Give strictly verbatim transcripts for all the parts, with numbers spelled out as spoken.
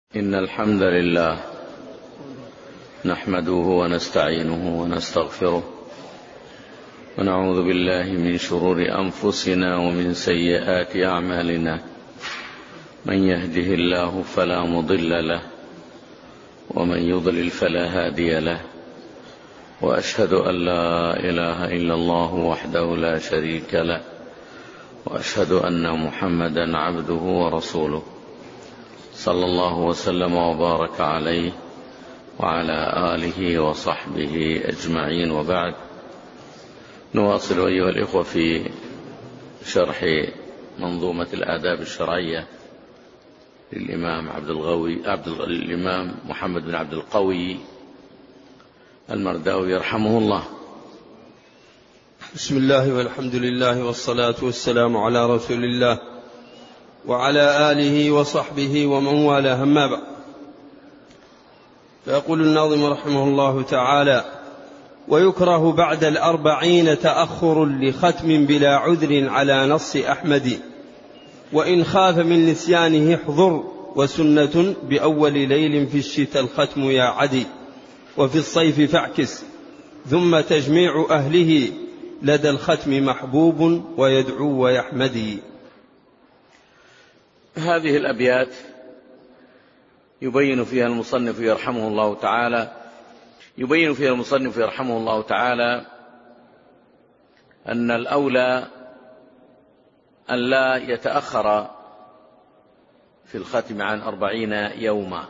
إن الحمد لله نحمده ونستعينه ونستغفره ونعوذ بالله من شرور أنفسنا ومن سيئات أعمالنا. من يهده الله فلا مضل له ومن يضلل فلا هادي له، وأشهد أن لا إله إلا الله وحده لا شريك له، وأشهد أن محمدا عبده ورسوله صلى الله وسلم وبارك عليه وعلى آله وصحبه أجمعين، وبعد. نواصل أيها الإخوة في شرح منظومة الآداب الشرعية للإمام عبد الغوي عبد الإمام محمد بن عبد القوي المرداوي رحمه الله. بسم الله والحمد لله والصلاة والسلام على رسول الله وعلى آله وصحبه ومن والاه، أما بعد. فيقول الناظم رحمه الله تعالى: ويكره بعد الأربعين تأخر لختم بلا عذر على نص أحمد، وإن خاف من نسيانه احضر، وسنة بأول ليل في الشتاء الختم يا عدي، وفي الصيف فاعكس، ثم تجميع أهله لدى الختم محبوب ويدعو ويحمدي. هذه الأبيات يبين فيها المصنف يرحمه الله تعالى يبين فيها المصنف يرحمه الله تعالى أن الأولى أن لا يتأخر في الختم عن أربعين يوما،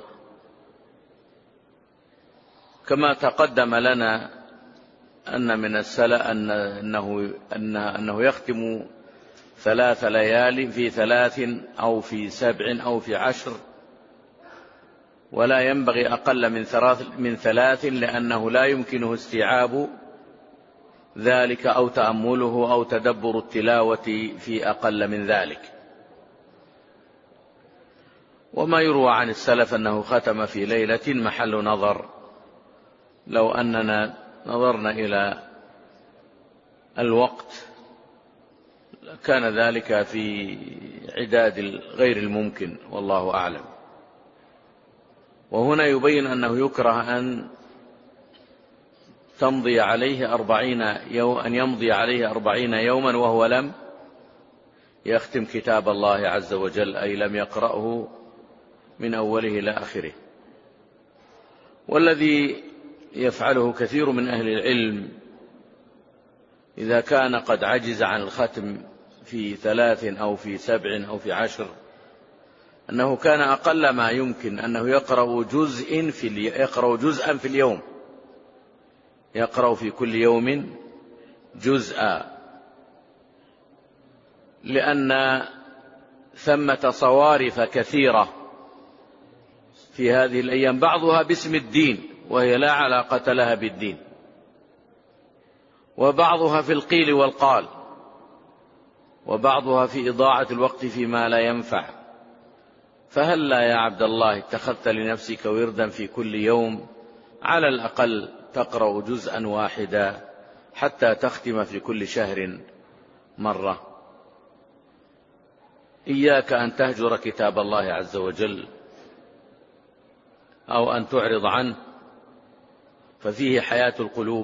كما تقدم لنا أن من السلف أنه, أنه يختم ثلاث ليال في ثلاث أو في سبع أو في عشر، ولا ينبغي أقل من ثلاث, من ثلاث لأنه لا يمكنه استيعاب ذلك أو تأمله أو تدبر التلاوة في أقل من ذلك. وما يروى عن السلف أنه ختم في ليلة محل نظر، لو أننا نظرنا إلى الوقت كان ذلك في عداد غير الممكن، والله أعلم. وهنا يبين أنه يكره أن تمضي عليه أربعين يوم أن يمضي عليه أربعين يوما وهو لم يختم كتاب الله عز وجل، أي لم يقرأه من أوله إلى آخره. والذي يفعله كثير من أهل العلم إذا كان قد عجز عن الختم في ثلاث أو في سبع أو في عشر، أنه كان أقل ما يمكن أنه يقرأ جزء في الي... يقرأ جزءا في اليوم، يقرأ في كل يوم جزءا، لأن ثمة صوارف كثيرة في هذه الأيام، بعضها باسم الدين وهي لا علاقة لها بالدين، وبعضها في القيل والقال، وبعضها في إضاعة الوقت فيما لا ينفع. فهل لا يا عبد الله اتخذت لنفسك وردا في كل يوم على الأقل تقرأ جزءا واحدا حتى تختم في كل شهر مرة؟ إياك أن تهجر كتاب الله عز وجل أو أن تعرض عنه، ففيه حياة القلوب،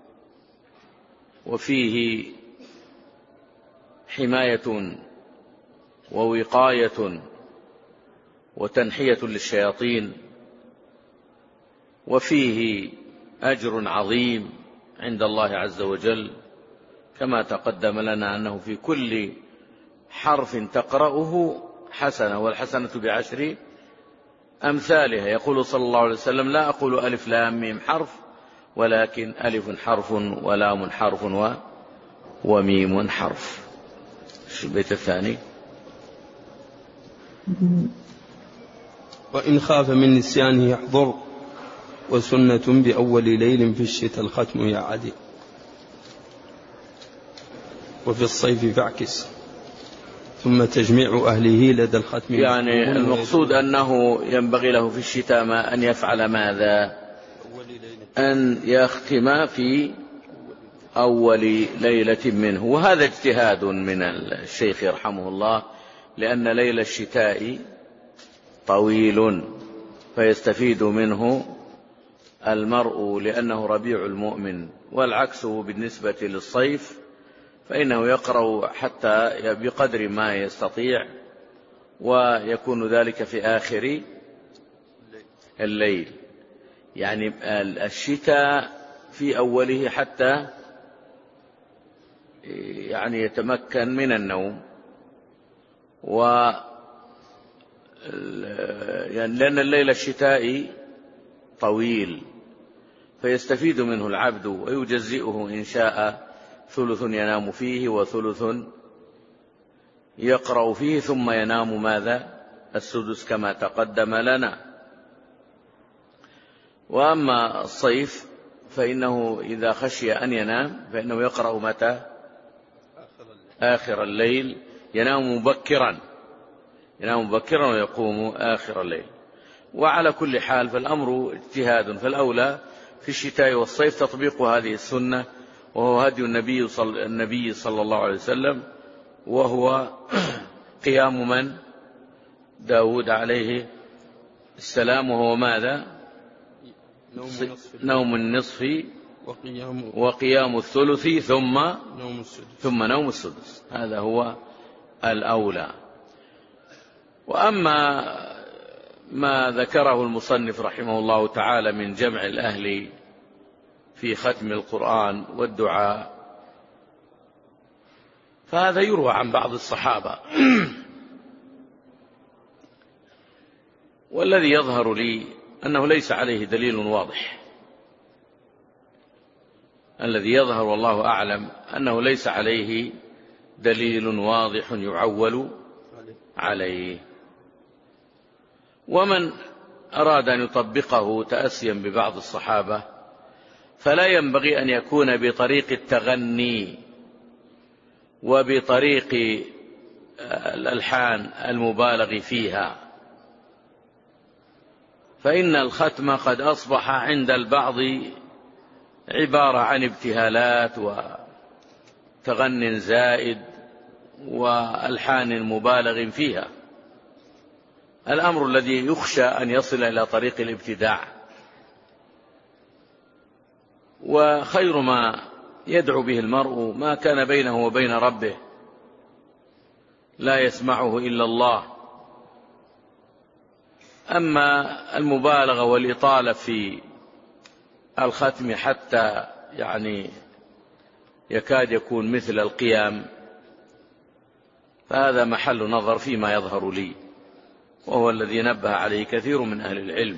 وفيه حماية ووقاية وتنحية للشياطين، وفيه أجر عظيم عند الله عز وجل، كما تقدم لنا أنه في كل حرف تقرأه حسنة، والحسنة بعشر أمثالها. يقول صلى الله عليه وسلم: لا أقول ألف لام ميم حرف، ولكن ألف حرف ولام حرف و... وميم حرف. شو البيت الثاني؟ وإن خاف من نسيانه يحضر، وسنة بأول ليل في الشتاء الختم يا عدي، وفي الصيف فاعكس، ثم تجميع أهله لدى الختم. يعني المقصود أنه ينبغي له في الشتاء ما أن يفعل ماذا؟ أن يختم في أول ليلة منه، وهذا اجتهاد من الشيخ يرحمه الله، لأن ليل الشتاء طويل فيستفيد منه المرء لأنه ربيع المؤمن. والعكس بالنسبة للصيف، فإنه يقرأ حتى بقدر ما يستطيع، ويكون ذلك في آخر الليل. يعني الشتاء في أوله حتى يعني يتمكن من النوم، و يعني لأن الليل الشتائي طويل فيستفيد منه العبد ويجزئه إن شاء ثلث ينام فيه وثلث يقرأ فيه، ثم ينام ماذا؟ السدس كما تقدم لنا. وأما الصيف فإنه إذا خشي أن ينام فإنه يقرأ متى؟ آخر الليل. ينام مبكرا ينام مبكرا ويقوم آخر الليل. وعلى كل حال فالأمر اجتهاد، فالأولى في الشتاء والصيف تطبيق هذه السنة، وهو هدي النبي صلى, النبي صلى الله عليه وسلم، وهو قيام من؟ داود عليه السلام. وهو ماذا؟ نوم النصف وقيام, وقيام الثلث ثم نوم السدس. ثم نوم السدس. هذا هو الأولى. وأما ما ذكره المصنف رحمه الله تعالى من جمع الأهل في ختم القرآن والدعاء، فهذا يروى عن بعض الصحابة. والذي يظهر لي أنه ليس عليه دليل واضح. الذي يظهر والله أعلم أنه ليس عليه دليل واضح يعول عليه. ومن أراد أن يطبقه تأسيا ببعض الصحابة فلا ينبغي أن يكون بطريق التغني وبطريق الألحان المبالغ فيها، فإن الختم قد أصبح عند البعض عبارة عن ابتهالات وتغن زائد وألحان مبالغ فيها. الأمر الذي يخشى أن يصل إلى طريق الابتداع. وخير ما يدعو به المرء ما كان بينه وبين ربه لا يسمعه إلا الله. أما المبالغة والإطالة في الختم حتى يعني يكاد يكون مثل القيام، فهذا محل نظر فيما يظهر لي، وهو الذي نبه عليه كثير من أهل العلم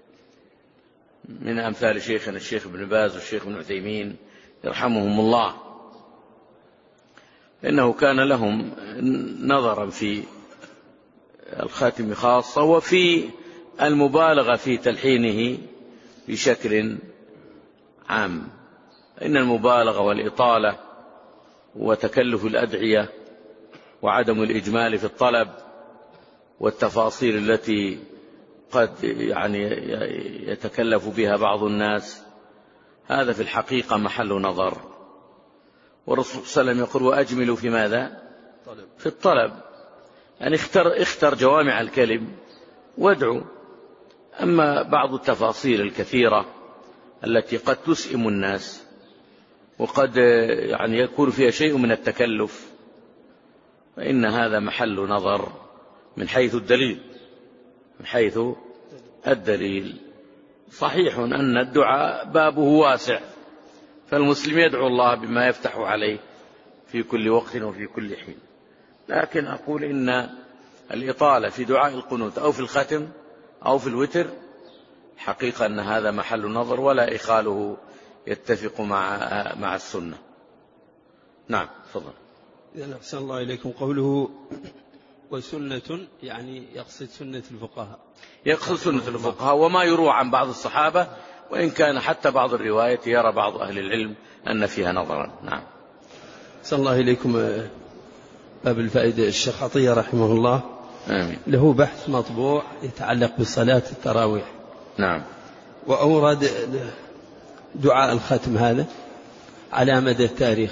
من أمثال شيخنا الشيخ ابن باز والشيخ ابن عثيمين يرحمهم الله، إنه كان لهم نظرا في الخاتم خاصة وفي المبالغة في تلحينه بشكل عام. إن المبالغة والإطالة وتكلف الأدعية وعدم الإجمال في الطلب والتفاصيل التي قد يعني يتكلف بها بعض الناس، هذا في الحقيقة محل نظر. والرسول صلى الله عليه وسلم يقول: وأجملوا في ماذا؟ في الطلب. يعني اختر, اختر جوامع الكلم وادعو. أما بعض التفاصيل الكثيرة التي قد تسئم الناس وقد يعني يكون فيها شيء من التكلف، فإن هذا محل نظر من حيث الدليل من حيث الدليل. صحيح أن الدعاء بابه واسع، فالمسلم يدعو الله بما يفتح عليه في كل وقت وفي كل حين، لكن أقول إن الإطالة في دعاء القنوت أو في الختم أو في الوتر حقيقة أن هذا محل نظر، ولا إخاله يتفق مع مع السنة. نعم تفضل. إذن أحسن الله إليكم. قوله وسنة يعني يقصد سنة الفقهاء، يقصد سنة الفقهاء وما يروى عن بعض الصحابة، وإن كان حتى بعض الروايات يرى بعض أهل العلم أن فيها نظرا. نعم. أحسن الله إليكم. باب الفائدة الشيخ عطية رحمه الله آمين. له بحث مطبوع يتعلق بصلاة التراويح. نعم. وأورد دعاء الختم هذا على مدى التاريخ،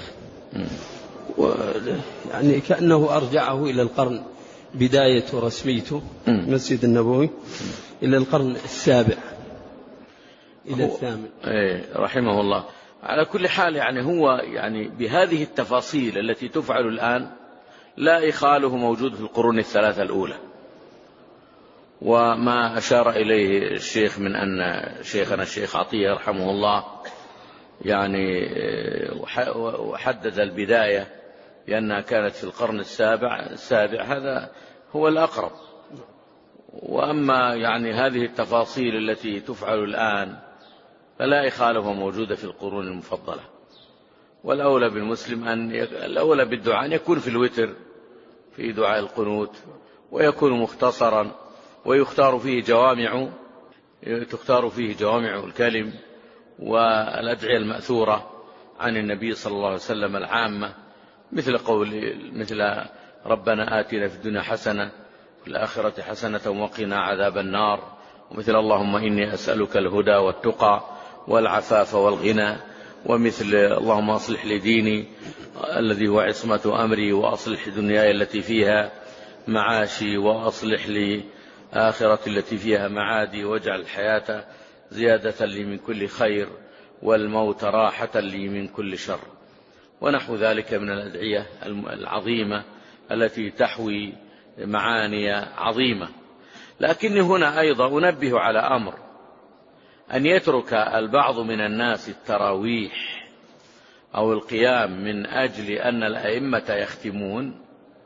يعني كأنه أرجعه إلى القرن بداية رسميته المسجد النبوي، إلى القرن السابع إلى الثامن. إيه رحمه الله. على كل حال يعني هو يعني بهذه التفاصيل التي تفعل الآن لا إخاله موجود في القرون الثلاثة الأولى. وما أشار إليه الشيخ من أن شيخنا الشيخ عطية رحمه الله يعني وحدد البداية لأنها كانت في القرن السابع السابع، هذا هو الأقرب. وأما يعني هذه التفاصيل التي تفعل الآن فلا إخالة موجودة في القرون المفضلة. والأولى بالمسلم أن الأولى بالدعاء أن يكون في الوتر في دعاء القنوت، ويكون مختصرا ويختار فيه جوامع تختار فيه جوامع الكلم والأدعية المأثورة عن النبي صلى الله عليه وسلم العامة، مثل قول مثل ربنا آتنا في الدنيا حسنة في الآخرة حسنة وقنا عذاب النار، ومثل اللهم إني أسألك الهدى والتقى والعفاف والغنى، ومثل اللهم أصلح لي ديني الذي هو عصمة أمري، وأصلح دنياي التي فيها معاشي، وأصلح لي آخرتي التي فيها معادي، واجعل الحياة زيادة لي من كل خير والموت راحة لي من كل شر، ونحو ذلك من الأدعية العظيمة التي تحوي معاني عظيمة. لكني هنا أيضا أنبه على أمر، أن يترك البعض من الناس التراويح أو القيام من أجل أن الأئمة يختمون،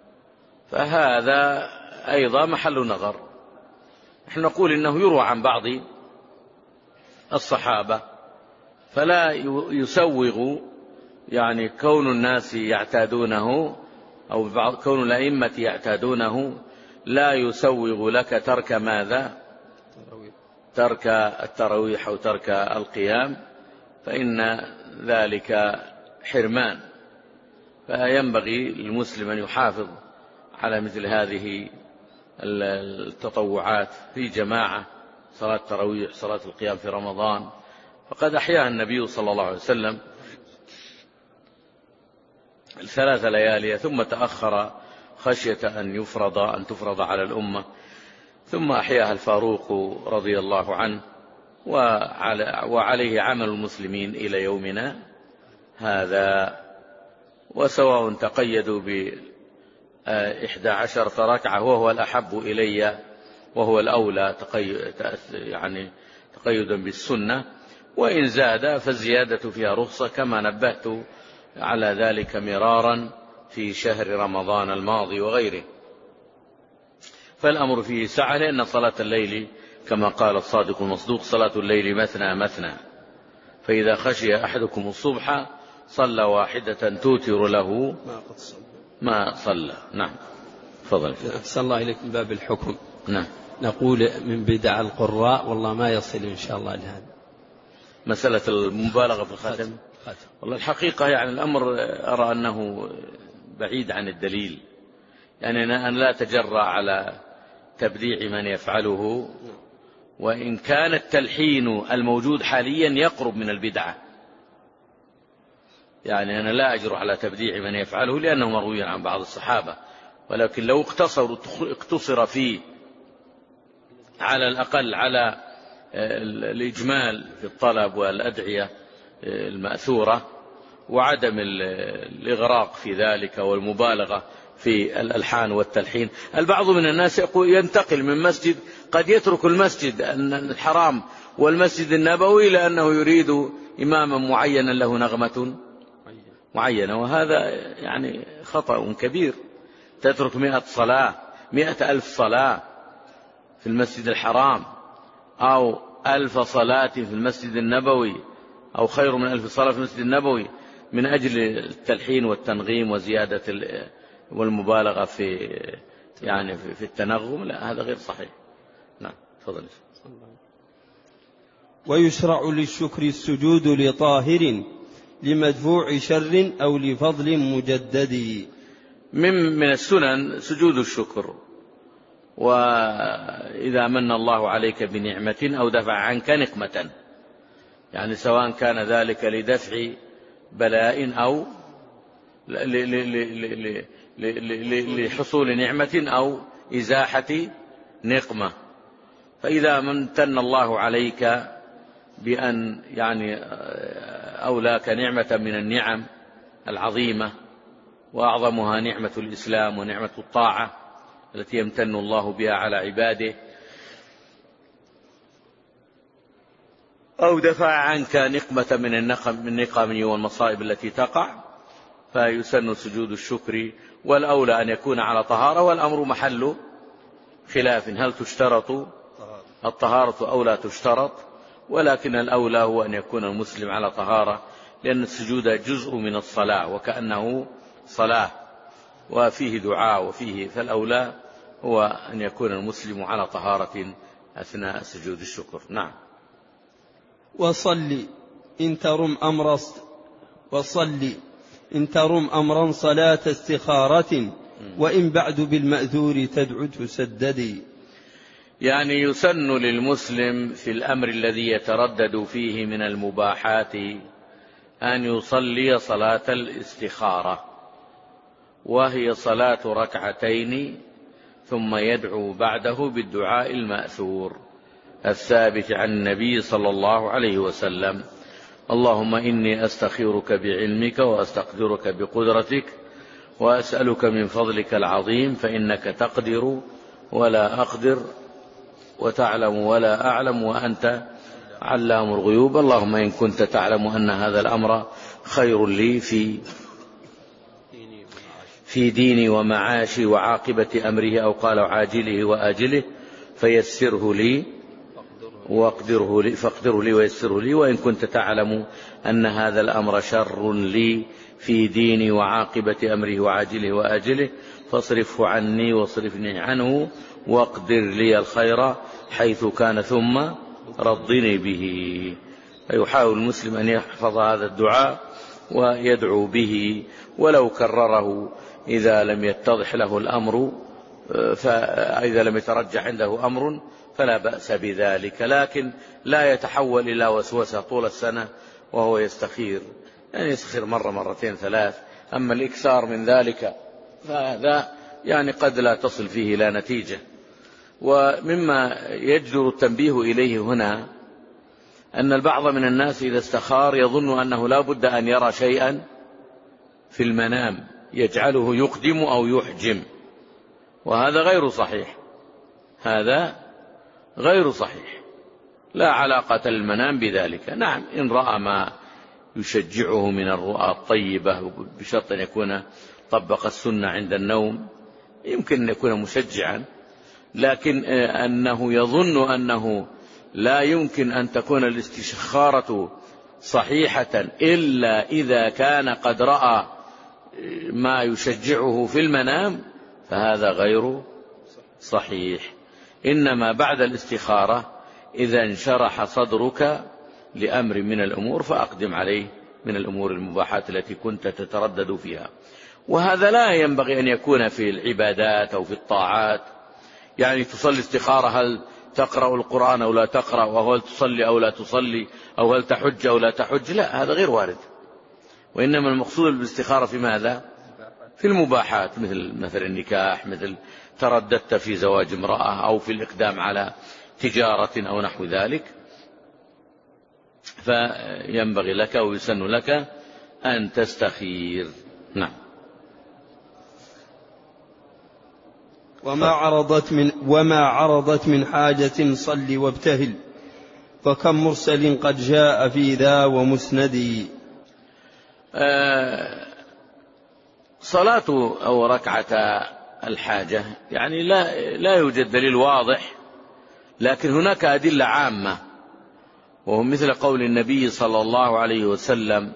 فهذا أيضا محل نظر. نحن نقول إنه يروى عن بعض الصحابة، فلا يسوغ يعني كون الناس يعتادونه أو كون الأئمة يعتادونه لا يسوغ لك ترك ماذا؟ ترك التراويح أو ترك القيام، فإن ذلك حرمان. فينبغي للمسلم أن يحافظ على مثل هذه التطوعات في جماعة، صلاة التراويح، صلاة القيام في رمضان، فقد أحياها النبي صلى الله عليه وسلم ثلاث ليالي ثم تأخر خشية أن يفرض أن تفرض على الأمة، ثم أحياها الفاروق رضي الله عنه، وعليه عمل المسلمين إلى يومنا هذا. وسواء تقيدوا بإحدى عشرة ركعة وهو الأحب إلي وهو الأولى تقيد يعني تقيدا بالسنة، وإن زاد فالزيادة فيها رخصة، كما نبهت على ذلك مرارا في شهر رمضان الماضي وغيره. فالأمر فيه سعة، لأن صلاة الليل كما قال الصادق المصدوق صلاة الليل مثنى مثنى، فإذا خشي أحدكم الصبح صلى واحدة توتر له ما صلى. نعم تفضل. أحسن الله إليك. من باب الحكم نعم نقول من بدع القراء والله ما يصل إن شاء الله لهذا مسألة المبالغة في الختم. والله الحقيقة يعني الأمر أرى أنه بعيد عن الدليل، يعني أنا لا أتجرأ على تبديع من يفعله، وإن كان التلحين الموجود حاليا يقرب من البدعة، يعني أنا لا أجرؤ على تبديع من يفعله لأنه مروي عن بعض الصحابة، ولكن لو اقتصر اقتصر فيه على الأقل على الإجمال في الطلب والأدعية المأثورة وعدم الإغراق في ذلك والمبالغة في الألحان والتلحين. البعض من الناس يقول ينتقل من مسجد، قد يترك المسجد الحرام والمسجد النبوي لأنه يريد إماما معينا له نغمة معينة، وهذا يعني خطأ كبير. تترك مئة صلاة مئة ألف صلاة في المسجد الحرام أو ألف صلاة في المسجد النبوي أو خير من ألف صلاة في المسجد النبوي من أجل التلحين والتنغيم وزيادة والمبالغة في يعني في التنغم، لا هذا غير صحيح. نعم تفضل. ويشرع للشكر السجود لطاهر لمدفوع شر أو لفضل مجدد. من من السنن سجود الشكر، وإذا من الله عليك بنعمة أو دفع عنك نقمة، يعني سواء كان ذلك لدفع بلاء أو لحصول نعمة أو إزاحة نقمة، فإذا امتن الله عليك بأن يعني أولاك نعمة من النعم العظيمة، وأعظمها نعمة الإسلام ونعمة الطاعة التي يمتن الله بها على عباده، أو دفع عنك نقمة من النقم من النقم والمصائب التي تقع، فيسن سجود الشكر. والأولى أن يكون على طهارة، والأمر محل خلاف هل تشترط الطهارة أو لا تشترط، ولكن الأولى هو أن يكون المسلم على طهارة، لأن السجود جزء من الصلاة وكأنه صلاة وفيه دعاء وفيه، فالأولى هو أن يكون المسلم على طهارة أثناء سجود الشكر. نعم. وصل إن ترم أمر وصل إن ترم أمرا صلاة استخارة، وإن بعد بالمأذور تدعو تسددي. يعني يسن للمسلم في الأمر الذي يتردد فيه من المباحات أن يصلي صلاة الاستخارة، وهي صلاة ركعتين ثم يدعو بعده بالدعاء المأثور الثابت عن النبي صلى الله عليه وسلم: اللهم إني أستخيرك بعلمك وأستقدرك بقدرتك وأسألك من فضلك العظيم، فإنك تقدر ولا أقدر وتعلم ولا أعلم وأنت علام الغيوب. اللهم إن كنت تعلم أن هذا الأمر خير لي في في ديني ومعاشي وعاقبة أمره، أو قال عاجله وآجله، فيسره لي واقدره لي فاقدره لي ويسره لي. وإن كنت تعلم أن هذا الأمر شر لي في ديني وعاقبة أمره وعاجله وآجله، فاصرفه عني واصرفني عنه واقدر لي الخير حيث كان ثم رضني به. يحاول المسلم أن يحفظ هذا الدعاء ويدعو به، ولو كرره إذا لم يتضح له الأمر، فإذا لم يترجح عنده أمر فلا بأس بذلك، لكن لا يتحول إلى وسوسة طول السنة وهو يستخير، يعني يستخير مرة مرتين ثلاث. أما الإكثار من ذلك فهذا يعني قد لا تصل فيه إلى نتيجة. ومما يجدر التنبيه إليه هنا أن البعض من الناس إذا استخار يظن أنه لا بد أن يرى شيئا في المنام يجعله يقدم أو يحجم، وهذا غير صحيح، هذا غير صحيح، لا علاقة المنام بذلك. نعم، إن رأى ما يشجعه من الرؤى الطيبة بشرط أن يكون طبق السنة عند النوم يمكن أن يكون مشجعا، لكن أنه يظن أنه لا يمكن أن تكون الاستشخارة صحيحة إلا إذا كان قد رأى ما يشجعه في المنام، فهذا غير صحيح. إنما بعد الاستخارة إذا انشرح صدرك لأمر من الأمور فأقدم عليه من الأمور المباحات التي كنت تتردد فيها. وهذا لا ينبغي أن يكون في العبادات أو في الطاعات، يعني تصلي استخارة هل تقرأ القرآن أو لا تقرأ، أو هل تصلي أو لا تصلي، أو هل تحج أو لا تحج، لا، هذا غير وارد. وإنما المقصود بالاستخارة في ماذا؟ في المباحات، مثل مثل النكاح، مثل ترددت في زواج امرأة أو في الإقدام على تجارة أو نحو ذلك، فينبغي لك ويسن لك أن تستخير. نعم. وما عرضت من وما عرضت من حاجة صل وابتهل، فكم مرسل قد جاء في ذا ومسندي. آه صلاة أو ركعة الحاجة يعني لا لا يوجد دليل واضح، لكن هناك أدلة عامة، وهم مثل قول النبي صلى الله عليه وسلم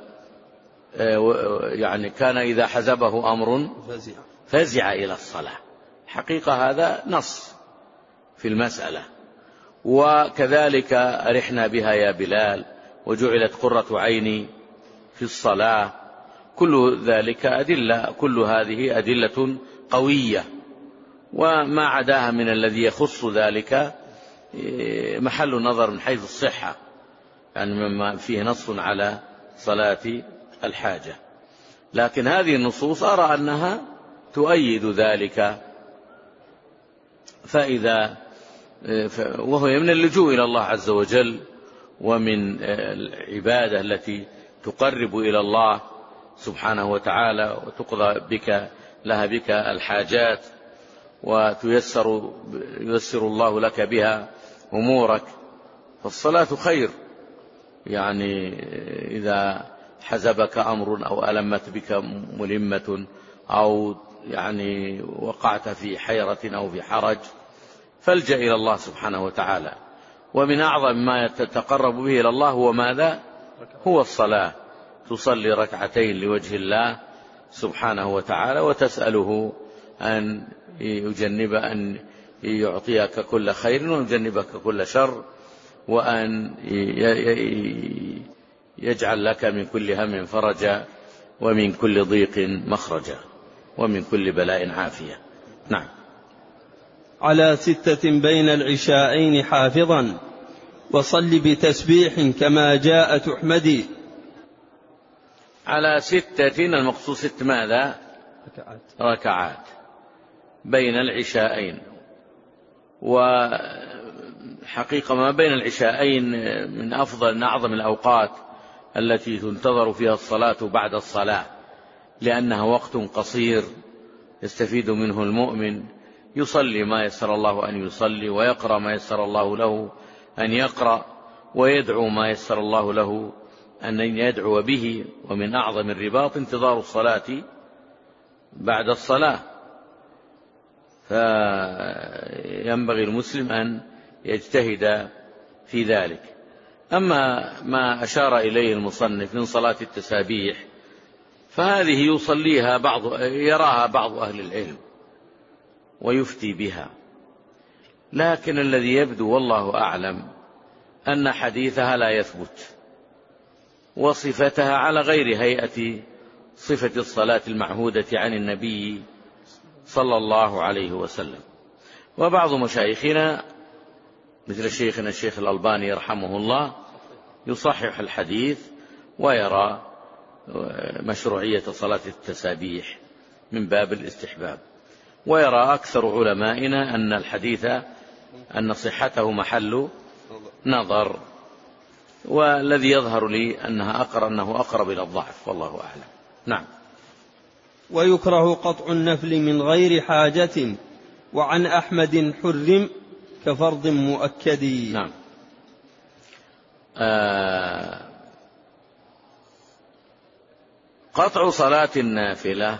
يعني كان إذا حزبه أمر فزع إلى الصلاة. حقيقة هذا نص في المسألة. وكذلك أرحنا بها يا بلال، وجعلت قرة عيني في الصلاة، كل ذلك أدلة، كل هذه أدلة قوية، وما عداها من الذي يخص ذلك محل نظر من حيث الصحة، يعني مما فيه نص على صلاة الحاجة. لكن هذه النصوص أرى أنها تؤيد ذلك، فإذا وهو من اللجوء إلى الله عز وجل، ومن العبادة التي تقرب إلى الله سبحانه وتعالى وتقضى بك لها بك الحاجات، وتيسر ييسر الله لك بها أمورك. فالصلاة خير، يعني إذا حزبك أمر أو ألمت بك ملمة أو يعني وقعت في حيرة أو في حرج فالجأ إلى الله سبحانه وتعالى. ومن أعظم ما يتقرب به إلى الله هو ماذا؟ هو الصلاة. تصلي ركعتين لوجه الله سبحانه وتعالى وتسأله أن يجنب أن يعطيك كل خير ويجنبك كل شر، وأن يجعل لك من كل هم فرجا ومن كل ضيق مخرجا ومن كل بلاء عافية. نعم. على ستة بين العشاءين حافظا وصل بتسبيح كما جاء تحمدي. على ستة المقصود ست ماذا؟ ركعات. ركعات بين العشاءين. وحقيقة ما بين العشاءين من أفضل من أعظم الأوقات التي تنتظر فيها الصلاة بعد الصلاة، لأنها وقت قصير يستفيد منه المؤمن، يصلي ما يسر الله أن يصلي، ويقرأ ما يسر الله له أن يقرأ، ويدعو ما يسر الله له أن يدعو به. ومن أعظم الرباط انتظار الصلاة بعد الصلاة، فينبغي المسلم أن يجتهد في ذلك. أما ما أشار إليه المصنف من صلاة التسابيح فهذه يصليها بعض يراها بعض أهل العلم ويفتي بها، لكن الذي يبدو والله أعلم أن حديثها لا يثبت، وصفتها على غير هيئة صفة الصلاة المعهودة عن النبي صلى الله عليه وسلم. وبعض مشايخنا مثل شيخنا الشيخ الألباني رحمه الله يصحح الحديث ويرى مشروعية صلاة التسابيح من باب الاستحباب، ويرى أكثر علمائنا أن الحديث أن صحته محل نظر، والذي يظهر لي أنها أقرب أنه أقرب إلى الضعف والله أعلم. نعم. ويكره قطع النفل من غير حاجة، وعن أحمد حرم كفرض مؤكد. نعم. آه قطع صلاة النافلة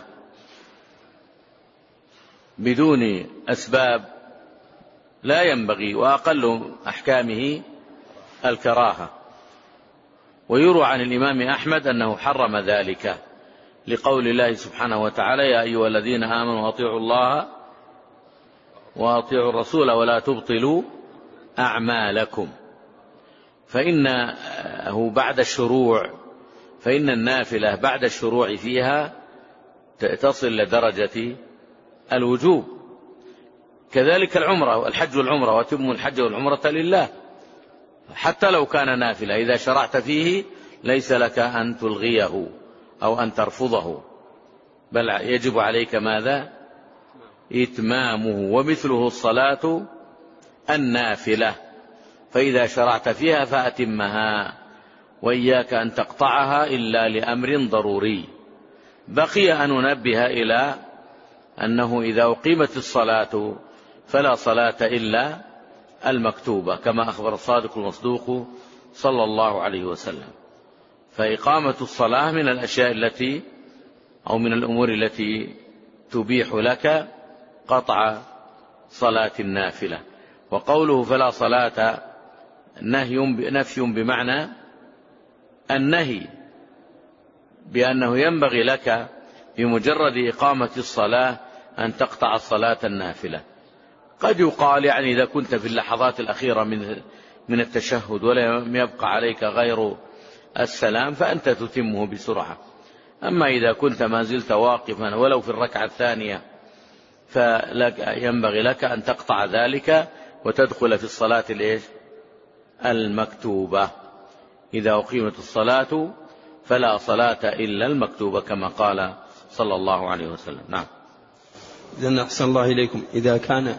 بدون أسباب لا ينبغي، وأقل أحكامه الكراهة. ويروى عن الإمام أحمد أنه حرم ذلك لقول الله سبحانه وتعالى: يا أيها الذين آمنوا أطيعوا الله وأطيعوا الرسول ولا تبطلوا أعمالكم. فإنه بعد الشروع فإن النافلة بعد الشروع فيها تصل لدرجة الوجوب. كذلك العمرة والحج والعمرة، وتم الحج والعمرة لله، حتى لو كان نافلة إذا شرعت فيه ليس لك أن تلغيه أو أن ترفضه، بل يجب عليك ماذا؟ إتمامه. ومثله الصلاة النافلة، فإذا شرعت فيها فأتمها، وإياك أن تقطعها إلا لأمر ضروري. بقي أن ننبه إلى أنه إذا أقيمت الصلاة فلا صلاة إلا المكتوبة، كما أخبر الصادق المصدوق صلى الله عليه وسلم. فإقامة الصلاة من الأشياء التي أو من الأمور التي تبيح لك قطع صلاة النافلة. وقوله فلا صلاة نهي نفي بمعنى النهي، بأنه ينبغي لك بمجرد إقامة الصلاة أن تقطع الصلاة النافلة. قد يقال يعني إذا كنت في اللحظات الأخيرة من من التشهد ولم يبقى عليك غير السلام فأنت تتمه بسرعة. أما إذا كنت ما زلت واقفا ولو في الركعة الثانية فينبغي لك أن تقطع ذلك وتدخل في الصلاة الإيش؟ المكتوبة. إذا أقيمت الصلاة فلا صلاة إلا المكتوبة، كما قال صلى الله عليه وسلم. نعم. إذن أحسن الله إليكم، إذا كان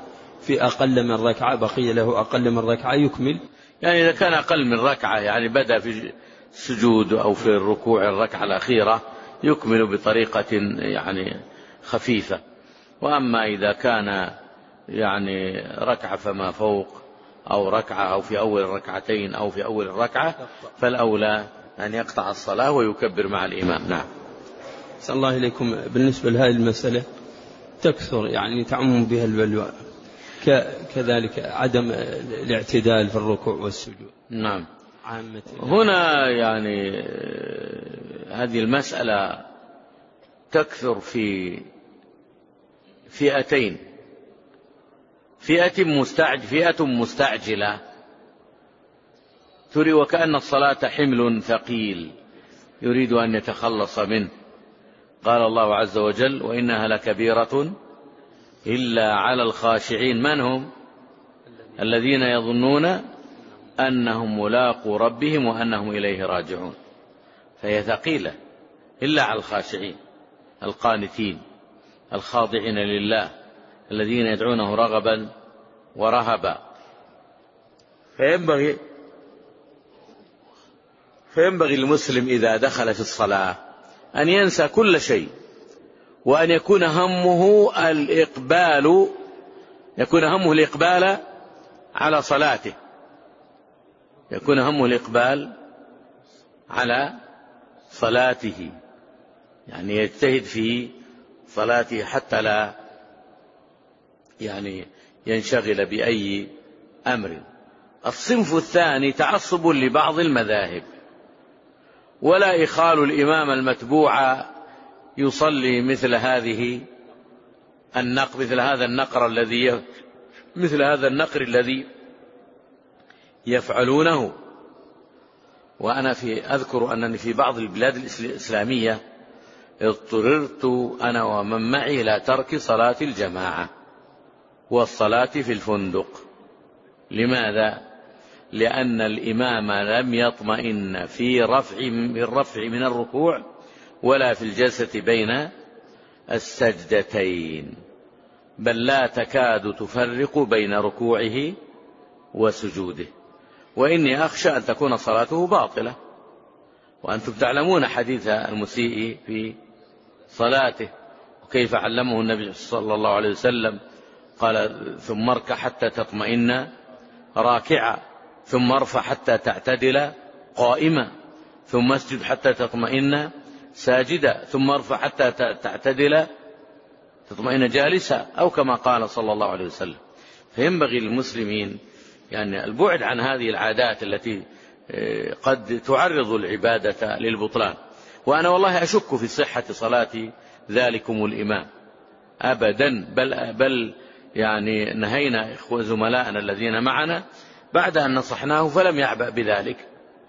في أقل من ركعة، بقي له أقل من ركعة يكمل؟ يعني إذا كان أقل من ركعة، يعني بدأ في السجود أو في الركوع الركعة الأخيرة، يكمل بطريقة يعني خفيفة. وأما إذا كان يعني ركعة فما فوق، أو ركعة أو في أول الركعتين أو في أول الركعة، فالأولى أن يقطع الصلاة ويكبر مع الإمام. نعم. صلى الله إليكم. بالنسبة لهذه المسألة تكثر يعني تعم بها البلوى، كذلك عدم الاعتدال في الركوع والسجود. نعم. هنا يعني هذه المسألة تكثر في فئتين: فئة مستعج فئة مستعجلة تري وكأن الصلاة حمل ثقيل يريد أن يتخلص منه. قال الله عز وجل: وإنها لكبيرة إلا على الخاشعين. من هم؟ الذين يظنون أنهم ملاقو ربهم وأنهم إليه راجعون. فهي ثقيلة إلا على الخاشعين القانتين الخاضعين لله الذين يدعونه رغبا ورهبا. فينبغي فينبغي المسلم إذا دخل في الصلاة أن ينسى كل شيء، وأن يكون همه الإقبال يكون همه الإقبال على صلاته يكون همه الإقبال على صلاته يعني يجتهد في صلاته حتى لا يعني ينشغل بأي أمر. الصنف الثاني تعصب لبعض المذاهب، ولا إخال الإمام المتبوع يصلي مثل هذه النقر مثل هذا النقر الذي مثل هذا النقر الذي يفعلونه. وأنا في أذكر أنني في بعض البلاد الإسلامية اضطررت أنا ومن معي إلى ترك صلاة الجماعة والصلاة في الفندق. لماذا؟ لأن الإمام لم يطمئن في رفع الرفع من الركوع ولا في الجلسة بين السجدتين، بل لا تكاد تفرق بين ركوعه وسجوده. وإني أخشى أن تكون صلاته باطلة، وأنتم تعلمون حديث المسيء في صلاته وكيف علمه النبي صلى الله عليه وسلم. قال: ثم اركع حتى تطمئن راكعا، ثم ارفع حتى تعتدل قائما، ثم اسجد حتى تطمئن ساجدا، ثم ارفع حتى تعتدل تطمئن جالسا، أو كما قال صلى الله عليه وسلم. فينبغي للمسلمين يعني البعد عن هذه العادات التي قد تعرض العبادة للبطلان. وأنا والله أشك في صحة صلاة ذلكم الإمام أبدا، بل, بل يعني نهينا إخوة زملائنا الذين معنا بعد أن نصحناه فلم يعبأ بذلك،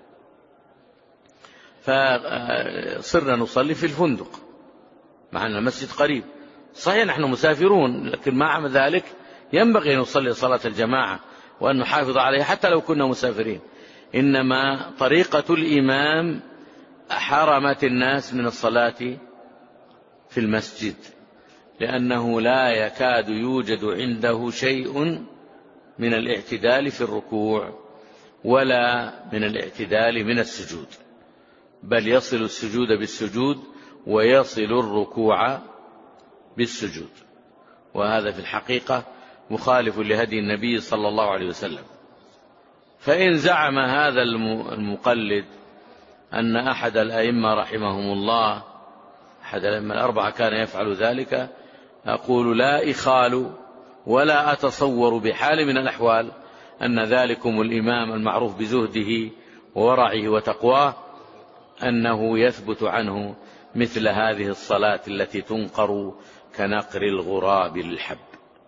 فصرنا نصلي في الفندق مع أن المسجد قريب. صحيح نحن مسافرون، لكن مع ذلك ينبغي أن نصلي صلاة الجماعة وأن نحافظ عليها حتى لو كنا مسافرين. إنما طريقة الإمام حرمت الناس من الصلاة في المسجد، لأنه لا يكاد يوجد عنده شيء من الاعتدال في الركوع ولا من الاعتدال من السجود، بل يصل السجود بالسجود ويصل الركوع بالسجود. وهذا في الحقيقة مخالف لهدي النبي صلى الله عليه وسلم. فإن زعم هذا المقلد أن أحد الأئمة رحمهم الله أحد الأئمة الأربعة كان يفعل ذلك، أقول لا إخال ولا أتصور بحال من الأحوال أن ذلكم الإمام المعروف بزهده وورعه وتقواه أنه يثبت عنه مثل هذه الصلاة التي تنقر كنقر الغراب للحب.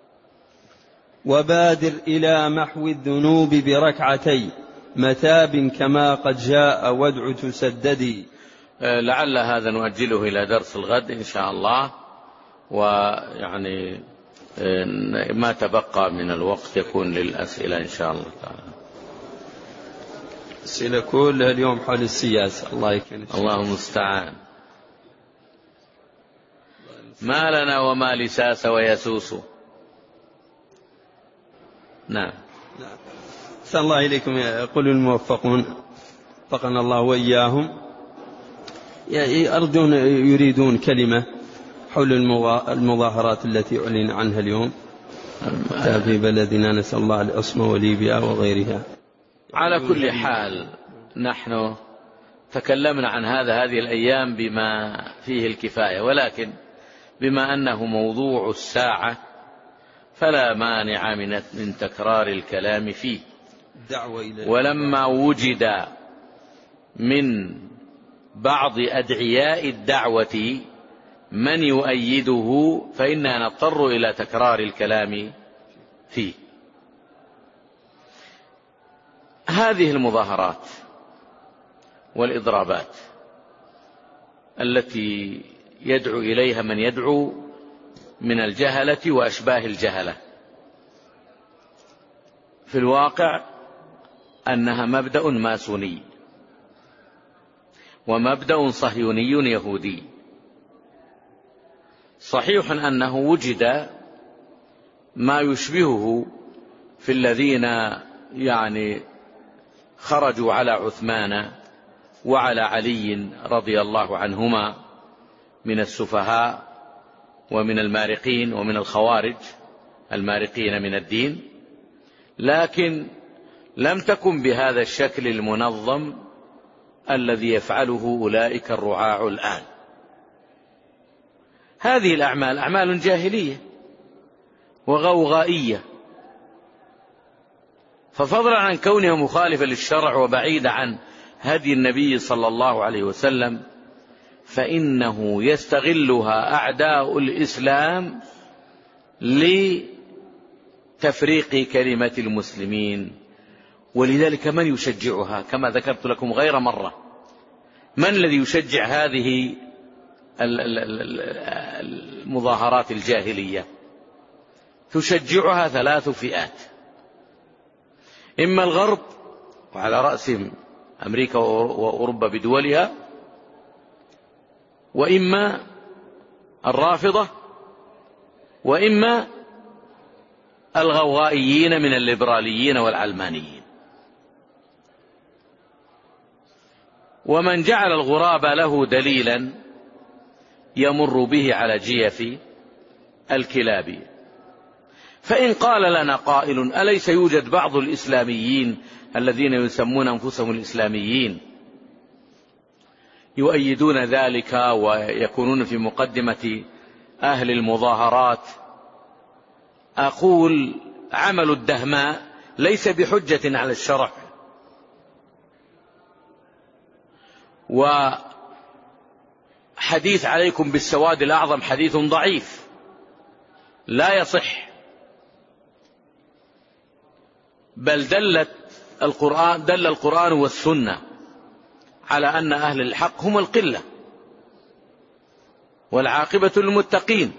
وبادر إلى محو الذنوب بركعتي مثاب كما قد جاء وادع تسددي. لعل هذا نؤجله إلى درس الغد إن شاء الله، ويعني ما تبقى من الوقت يكون للأسئلة إن شاء الله تعالى. أسئلة كلها اليوم حول السياسة. الله يكرمك. الله المستعان. ما لنا وما لساس ويسوس نعم. أحسن الله إليكم. يقول الموفقون وفقنا الله وإياهم، أرجون يريدون كلمة حول المظاهرات التي أعلن عنها اليوم في بلدنا، نسأل الله العصمة وليبيا وغيرها. على كل حال نحن تكلمنا عن هذا هذه الأيام بما فيه الكفاية، ولكن بما أنه موضوع الساعة فلا مانع من تكرار الكلام فيه. ولما وجد من بعض أدعياء الدعوة من يؤيده فإننا نضطر إلى تكرار الكلام فيه. هذه المظاهرات والإضرابات التي يدعو إليها من يدعو من الجهلة وأشباه الجهلة، في الواقع أنها مبدأ ماسوني ومبدأ صهيوني يهودي. صحيح أنه وجد ما يشبهه في الذين يعني خرجوا على عثمان وعلى علي رضي الله عنهما من السفهاء ومن المارقين ومن الخوارج المارقين من الدين، لكن لم تكن بهذا الشكل المنظم الذي يفعله أولئك الرعاع الآن. هذه الأعمال أعمال جاهلية وغوغائية، ففضلا عن كونها مخالفة للشرع وبعيدة عن هدي النبي صلى الله عليه وسلم، فإنه يستغلها أعداء الإسلام لتفريق كلمة المسلمين. ولذلك من يشجعها؟ كما ذكرت لكم غير مرة، من الذي يشجع هذه المظاهرات الجاهلية؟ تشجعها ثلاث فئات: إما الغرب وعلى رأسهم أمريكا وأوروبا بدولها، وإما الرافضة، وإما الغوغائيين من الليبراليين والعلمانيين. ومن جعل الغراب له دليلا يمر به على جيف الكلاب. فإن قال لنا قائل: أليس يوجد بعض الإسلاميين الذين يسمون أنفسهم الإسلاميين يؤيدون ذلك ويكونون في مقدمة أهل المظاهرات؟ أقول: عمل الدهماء ليس بحجة على الشرع، وحديث عليكم بالسواد الأعظم حديث ضعيف لا يصح، بل دلت القرآن دل القرآن والسنة على أن أهل الحق هم القلة والعاقبة للمتقين.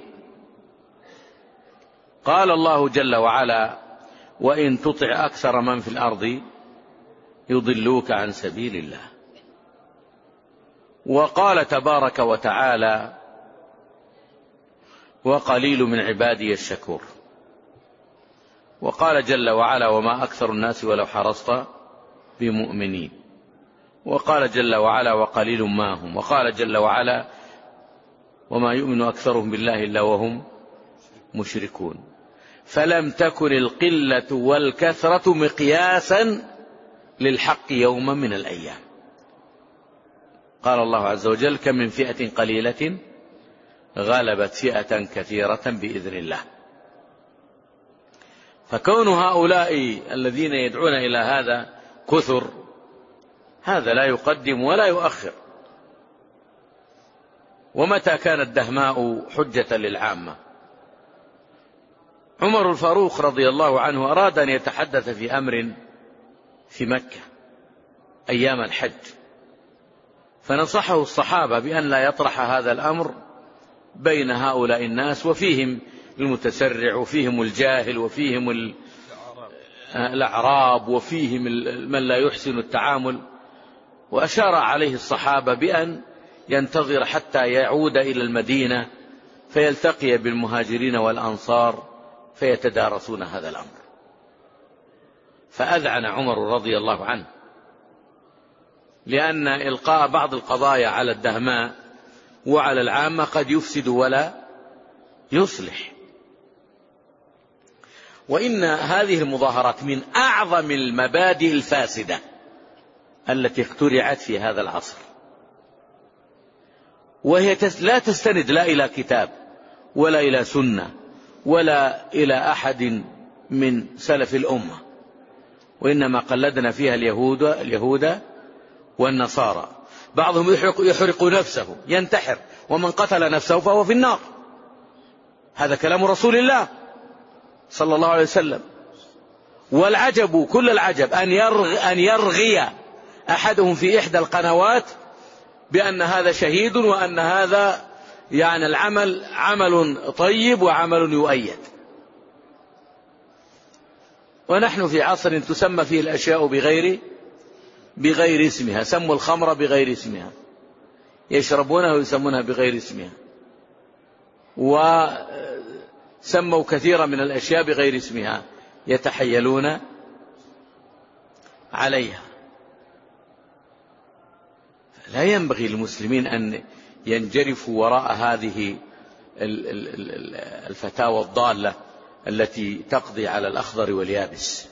قال الله جل وعلا: وإن تطع أكثر من في الأرض يضلوك عن سبيل الله. وقال تبارك وتعالى: وقليل من عبادي الشكور. وقال جل وعلا: وما أكثر الناس ولو حرصت بمؤمنين. وقال جل وعلا: وقليل ما هم. وقال جل وعلا: وما يؤمن أكثرهم بالله إلا وهم مشركون. فلم تكن القلة والكثرة مقياسا للحق يوما من الأيام. قال الله عز وجل: كم من فئة قليلة غلبت فئة كثيرة بإذن الله. فكون هؤلاء الذين يدعون إلى هذا كثر، هذا لا يقدم ولا يؤخر. ومتى كان الدهماء حجة للعامة؟ عمر الفاروق رضي الله عنه أراد أن يتحدث في أمر في مكة أيام الحج، فنصحه الصحابة بأن لا يطرح هذا الأمر بين هؤلاء الناس، وفيهم المتسرع وفيهم الجاهل وفيهم الأعراب وفيهم من لا يحسن التعامل. وأشار عليه الصحابة بأن ينتظر حتى يعود إلى المدينة فيلتقي بالمهاجرين والأنصار فيتدارسون هذا الأمر. فأذعن عمر رضي الله عنه، لأن إلقاء بعض القضايا على الدهماء وعلى العامة قد يفسد ولا يصلح. وإن هذه المظاهرات من أعظم المبادئ الفاسدة التي اخترعت في هذا العصر، وهي لا تستند لا إلى كتاب ولا إلى سنة ولا إلى أحد من سلف الأمة، وإنما قلدنا فيها اليهود اليهود والنصارى. بعضهم يحرق, يحرق نفسه ينتحر، ومن قتل نفسه فهو في النار. هذا كلام رسول الله صلى الله عليه وسلم. والعجب كل العجب أن يرغي, أن يرغي أحدهم في إحدى القنوات بأن هذا شهيد، وأن هذا يعني العمل عمل طيب وعمل يؤيد. ونحن في عصر تسمى فيه الأشياء بغير بغير اسمها. سموا الخمر بغير اسمها، يشربونها ويسمونها بغير اسمها، وسموا كثيرا من الأشياء بغير اسمها يتحيلون عليها. لا ينبغي للمسلمين أن ينجرفوا وراء هذه الفتاوى الضالة التي تقضي على الأخضر واليابس.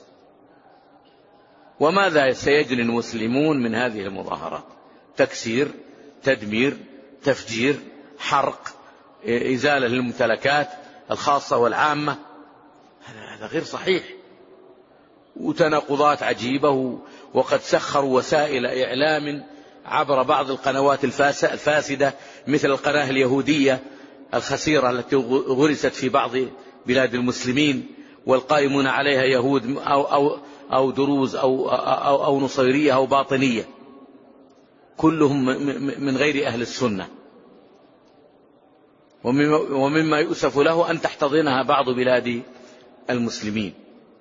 وماذا سيجني المسلمون من هذه المظاهرات؟ تكسير، تدمير، تفجير، حرق، إزالة للممتلكات الخاصة والعامة. هذا غير صحيح، وتناقضات عجيبة. وقد سخروا وسائل إعلام عبر بعض القنوات الفاسدة، مثل القناة اليهودية الخسيرة التي غرست في بعض بلاد المسلمين، والقائمون عليها يهود أو, أو, أو دروز أو, أو, أو نصيرية أو باطنية، كلهم من غير أهل السنة. ومما يؤسف له أن تحتضنها بعض بلاد المسلمين،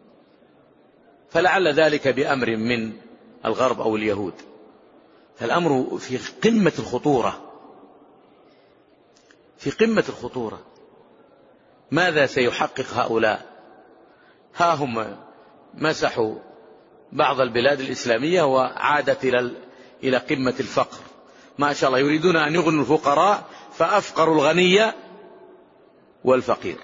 فلعل ذلك بأمر من الغرب أو اليهود. فالأمر في قمة الخطورة، في قمة الخطورة. ماذا سيحقق هؤلاء؟ ها هم مسحوا بعض البلاد الإسلامية وعادت إلى إلى قمة الفقر، ما شاء الله. يريدون أن يغنوا الفقراء فأفقروا الغني والفقير.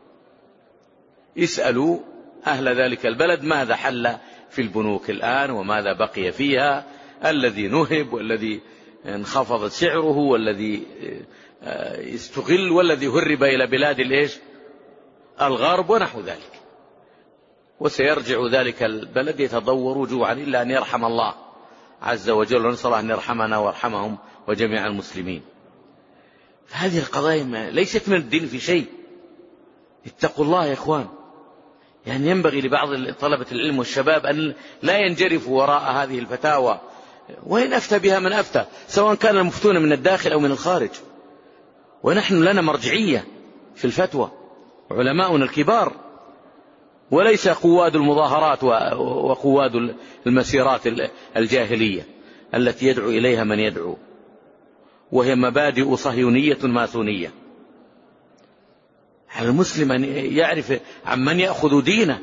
اسألوا أهل ذلك البلد ماذا حل في البنوك الآن، وماذا بقي فيها، الذي نهب والذي انخفض سعره والذي استغل والذي هرب إلى بلاد الإيش الغرب ونحو ذلك. وسيرجع ذلك البلد يتضور جوعا إلا أن يرحم الله عز وجل، ونسأل الله أن يرحمنا ويرحمهم وجميع المسلمين. هذه القضايا ليست من الدين في شيء. اتقوا الله يا إخوان. يعني ينبغي لبعض طلبة العلم والشباب أن لا ينجرفوا وراء هذه الفتاوى، وإن أفتى بها من أفتى، سواء كان المفتون من الداخل أو من الخارج. ونحن لنا مرجعية في الفتوى، علماؤنا الكبار، وليس قواد المظاهرات وقواد المسيرات الجاهلية التي يدعو إليها من يدعو، وهي مبادئ صهيونية ماسونية. على المسلم أن يعرف عن من يأخذ دينه،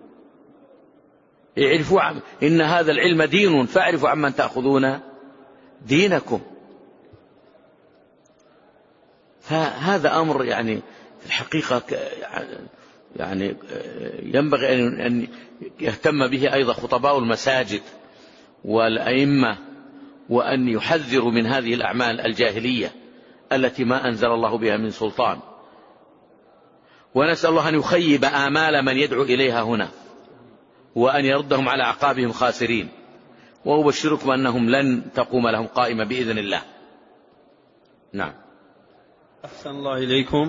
يعرفوا عن إن هذا العلم دين، فاعرفوا عن من تأخذون دينكم. فهذا أمر يعني في الحقيقة يعني ينبغي أن يهتم به أيضا خطباء المساجد والأئمة، وأن يحذروا من هذه الأعمال الجاهلية التي ما أنزل الله بها من سلطان. ونسأل الله أن يخيب آمال من يدعو إليها هنا، وأن يردهم على أعقابهم خاسرين. وأبشركم أنهم لن تقوم لهم قائمة بإذن الله. نعم. أحسن الله إليكم.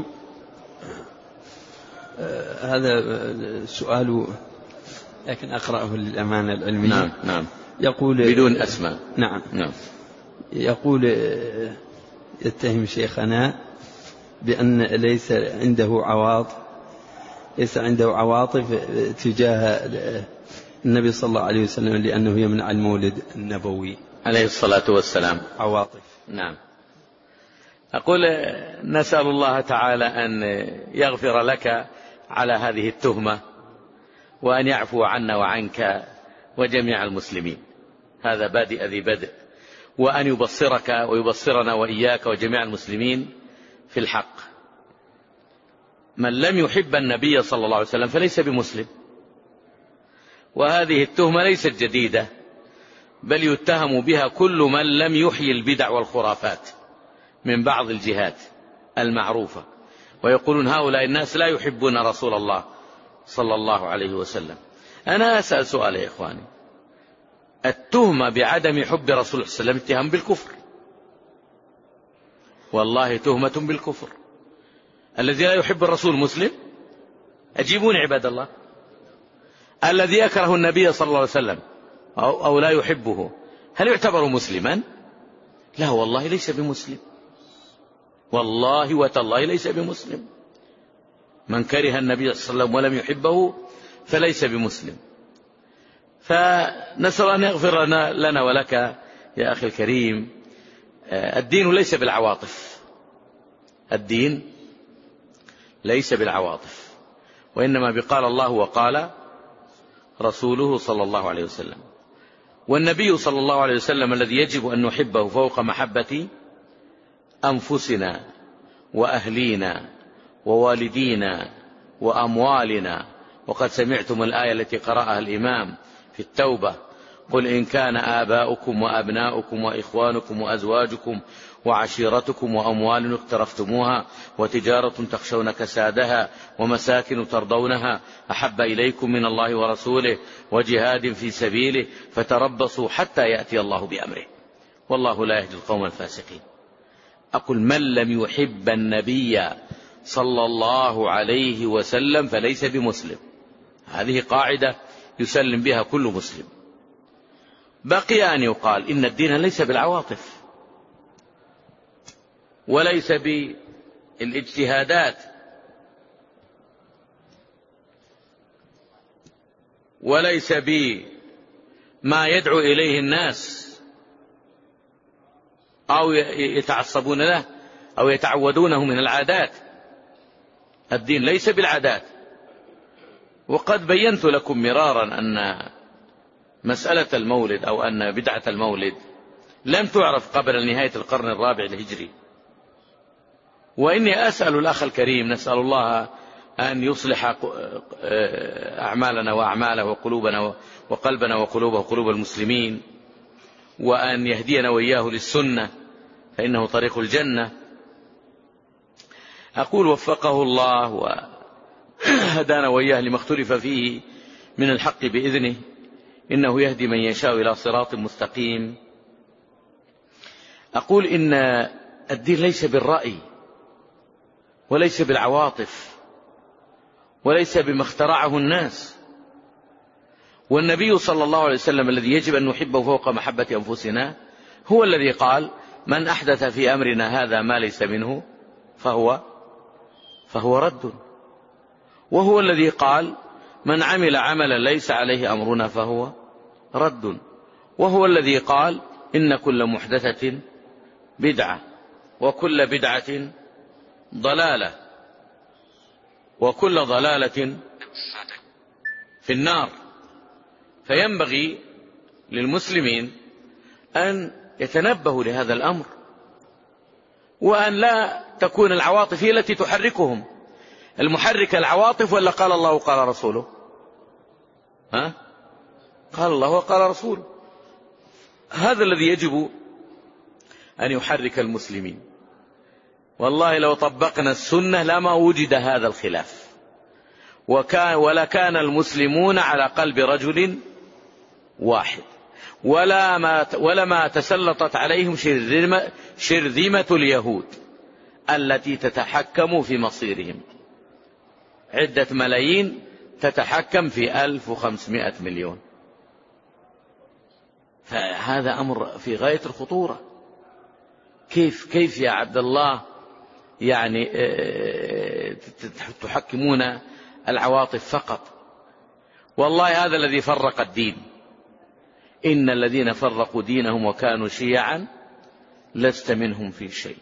آه هذا سؤال لكن أقرأه للأمانة العلمية. نعم نعم. يقول بدون أسماء. نعم نعم. يقول يتهم شيخنا بأن ليس عنده عواطف ليس عنده عواطف تجاه النبي صلى الله عليه وسلم، لأنه يمنع المولد النبوي عليه الصلاة والسلام. عواطف. نعم. أقول نسأل الله تعالى أن يغفر لك على هذه التهمة، وأن يعفو عنا وعنك وجميع المسلمين. هذا بادئ ذي بدء، وأن يبصرك ويبصرنا وإياك وجميع المسلمين في الحق. من لم يحب النبي صلى الله عليه وسلم فليس بمسلم، وهذه التهمة ليست جديدة، بل يتهم بها كل من لم يحيي البدع والخرافات من بعض الجهات المعروفة، ويقولون هؤلاء الناس لا يحبون رسول الله صلى الله عليه وسلم. أنا أسأل سؤال يا إخواني، التهمة بعدم حب رسول الله صلى الله عليه وسلم اتهام بالكفر، والله تهمة بالكفر. الذي لا يحب الرسول مسلم؟ أجيبوني عباد الله. الذي يكره النبي صلى الله عليه وسلم أو, أو لا يحبه هل يعتبر مسلما؟ لا والله ليس بمسلم، والله وتالله ليس بمسلم. من كره النبي صلى الله عليه وسلم ولم يحبه فليس بمسلم. فنسأل أن يغفر لنا, لنا ولك يا أخي الكريم. الدين ليس بالعواطف، الدين ليس بالعواطف، وإنما بقال الله وقال رسوله صلى الله عليه وسلم. والنبي صلى الله عليه وسلم الذي يجب أن نحبه فوق محبة أنفسنا وأهلينا ووالدينا وأموالنا. وقد سمعتم الآية التي قرأها الإمام في التوبة: قل إن كان آباؤكم وأبناؤكم وإخوانكم وأزواجكم وعشيرتكم وأموال اقترفتموها وتجارة تخشون كسادها ومساكن ترضونها أحب إليكم من الله ورسوله وجهاد في سبيله فتربصوا حتى يأتي الله بأمره والله لا يهدي القوم الفاسقين. أقول من لم يحب النبي صلى الله عليه وسلم فليس بمسلم. هذه قاعدة يسلم بها كل مسلم. بقي أن يقال إن الدين ليس بالعواطف وليس بالاجتهادات وليس بما يدعو إليه الناس أو يتعصبون له أو يتعودونه من العادات. الدين ليس بالعادات. وقد بينت لكم مرارا أن مسألة المولد أو أن بدعة المولد لم تعرف قبل نهاية القرن الرابع الهجري. وإني أسأل الأخ الكريم، نسأل الله أن يصلح أعمالنا وأعماله وقلوبنا وقلبنا وقلوبه وقلوب المسلمين، وأن يهدينا وإياه للسنة فإنه طريق الجنة. أقول وفقه الله وهدانا وإياه لما اختلف فيه من الحق بإذنه، إنه يهدي من يشاء إلى صراط مستقيم. أقول إن الدين ليس بالرأي وليس بالعواطف وليس بما اخترعه الناس. والنبي صلى الله عليه وسلم الذي يجب أن نحبه فوق محبة أنفسنا هو الذي قال: من أحدث في أمرنا هذا ما ليس منه فهو فهو رد. وهو الذي قال: من عمل عملا ليس عليه أمرنا فهو رد. وهو الذي قال: إن كل محدثة بدعة وكل بدعة ضلالة وكل ضلالة في النار. فينبغي للمسلمين أن يتنبهوا لهذا الأمر، وأن لا تكون العواطف هي التي تحركهم. المحرك العواطف ولا قال الله وقال رسوله؟ ها؟ قال الله وقال رسوله. هذا الذي يجب أن يحرك المسلمين. والله لو طبقنا السنة لما وجد هذا الخلاف، وكان ولا كان المسلمون على قلب رجل واحد، ولا ما ولما تسلطت عليهم شرذمة, شرذمة اليهود التي تتحكم في مصيرهم. عدة ملايين تتحكم في ألف وخمسمائة مليون. فهذا أمر في غاية الخطورة. كيف كيف يا عبد الله يعني تحكمون العواطف فقط؟ والله هذا الذي فرق الدين. إن الذين فرقوا دينهم وكانوا شيعا لست منهم في شيء.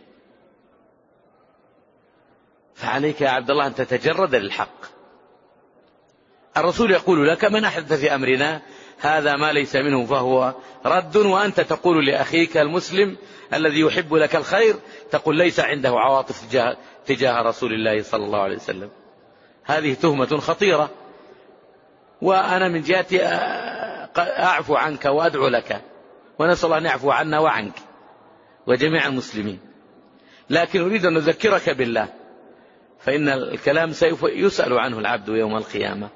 فعليك يا عبد الله أن تتجرد للحق. الرسول يقول لك: من أحدث في أمرنا هذا ما ليس منه فهو رد، وأنت تقول لأخيك المسلم الذي يحب لك الخير، تقول ليس عنده عواطف تجاه, تجاه رسول الله صلى الله عليه وسلم. هذه تهمة خطيرة، وأنا من جهتي أعفو عنك وأدعو لك، ونسأل الله أن يعفو عنا وعنك وجميع المسلمين. لكن أريد أن أذكرك بالله، فإن الكلام سيسأل عنه العبد يوم القيامة.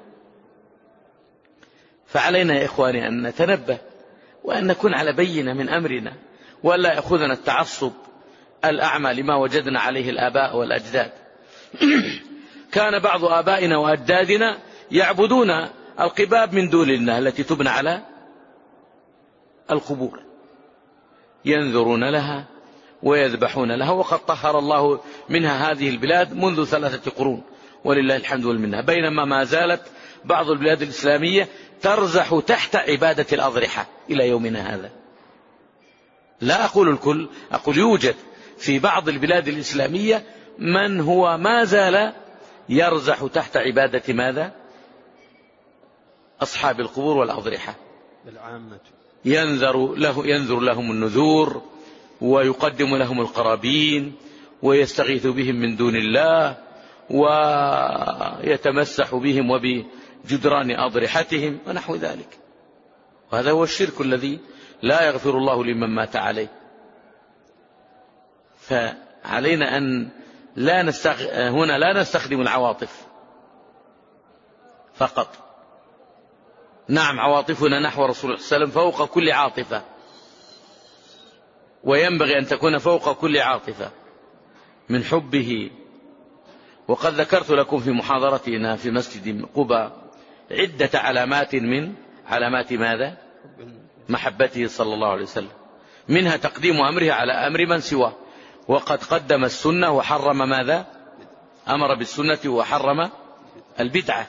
فعلينا يا إخواني أن نتنبه وأن نكون على بينة من أمرنا، ولا يأخذنا التعصب الأعمى لما وجدنا عليه الآباء والأجداد. كان بعض آبائنا وأجدادنا يعبدون القباب من دون الله التي تبنى على القبور، ينذرون لها ويذبحون لها، وقد طهر الله منها هذه البلاد منذ ثلاثة قرون ولله الحمد والمنة، بينما ما زالت بعض البلاد الإسلامية ترزح تحت عبادة الأضرحة إلى يومنا هذا. لا أقول الكل، أقول يوجد في بعض البلاد الإسلامية من هو ما زال يرزح تحت عبادة ماذا؟ أصحاب القبور والأضرحة. ينذر, له ينذر لهم النذور، ويقدم لهم القرابين، ويستغيث بهم من دون الله، ويتمسح بهم وبجدران أضرحتهم ونحو ذلك. وهذا هو الشرك الذي لا يغفر الله لمن مات عليه. فعلينا أن لا نستخ... هنا لا نستخدم العواطف فقط. نعم عواطفنا نحو رسول الله صلى الله عليه وسلم فوق كل عاطفة، وينبغي أن تكون فوق كل عاطفة من حبه. وقد ذكرت لكم في محاضرتنا في مسجد قباء عدة علامات من علامات ماذا؟ محبته صلى الله عليه وسلم، منها تقديم أمره على أمر من سواه، وقد قدم السنة وحرم ماذا؟ أمر بالسنة وحرم البدعة.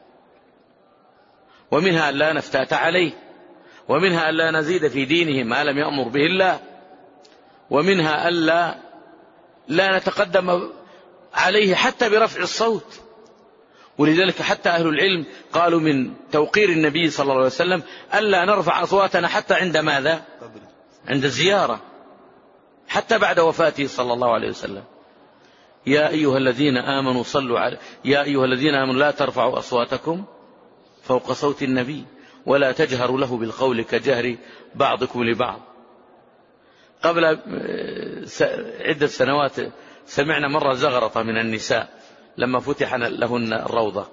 ومنها أن لا نفتات عليه، ومنها أن لا نزيد في دينه ما لم يأمر به الله، ومنها أن لا, لا نتقدم عليه حتى برفع الصوت. ولذلك حتى أهل العلم قالوا من توقير النبي صلى الله عليه وسلم ألا نرفع أصواتنا حتى عند ماذا؟ عند الزيارة، حتى بعد وفاته صلى الله عليه وسلم. يا أيها الذين آمنوا صلوا عليه، يا أيها الذين آمنوا لا ترفعوا أصواتكم فوق صوت النبي ولا تجهروا له بالقول كجهر بعضكم لبعض. قبل عدة سنوات سمعنا مرة زغرطة من النساء لما فتح لهن الروضة،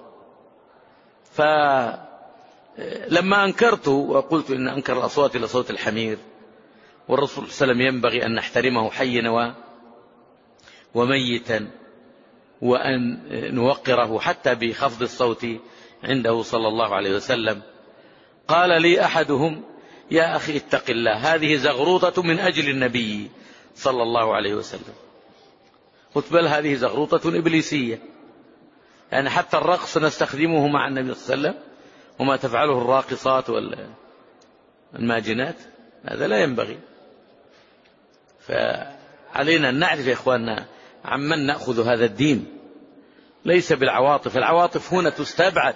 فلما أنكرت وقلت إن أنكر الأصوات إلى صوت الحمير، والرسول صلى الله عليه وسلم ينبغي أن نحترمه حيا وميتا، وأن نوقره حتى بخفض الصوت عنده صلى الله عليه وسلم. قال لي أحدهم يا أخي اتق الله، هذه زغروطة من أجل النبي صلى الله عليه وسلم. قلت بل هذه زغروطة إبليسية، يعني حتى الرقص نستخدمه مع النبي صلى الله عليه وسلم، وما تفعله الراقصات والماجنات هذا لا ينبغي. فعلينا أن نعرف يا إخواننا عمن نأخذ هذا الدين، ليس بالعواطف. العواطف هنا تستبعد،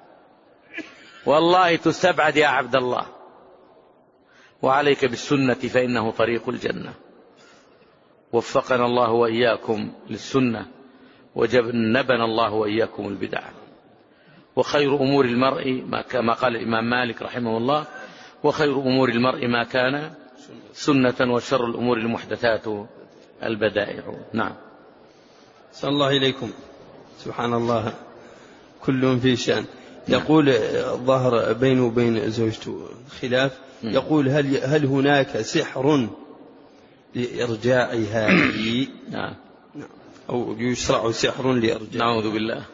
والله تستبعد يا عبد الله. وعليك بالسنة فإنه طريق الجنة. وفقنا الله وإياكم للسنة، وجنبنا الله وإياكم البدع. وخير أمور المرء ما قال الإمام مالك رحمه الله، وخير أمور المرء ما كان سنة، وشر الأمور المحدثات البدائع. نعم. صلى الله إليكم. سبحان الله، كل في شأن. يقول ظهر بينه وبين زوجته خلاف، يقول هل هل هناك سحر لإرجاعها لي؟ نعم. أو يشرع سحر لإرجاعها؟ نعوذ بالله.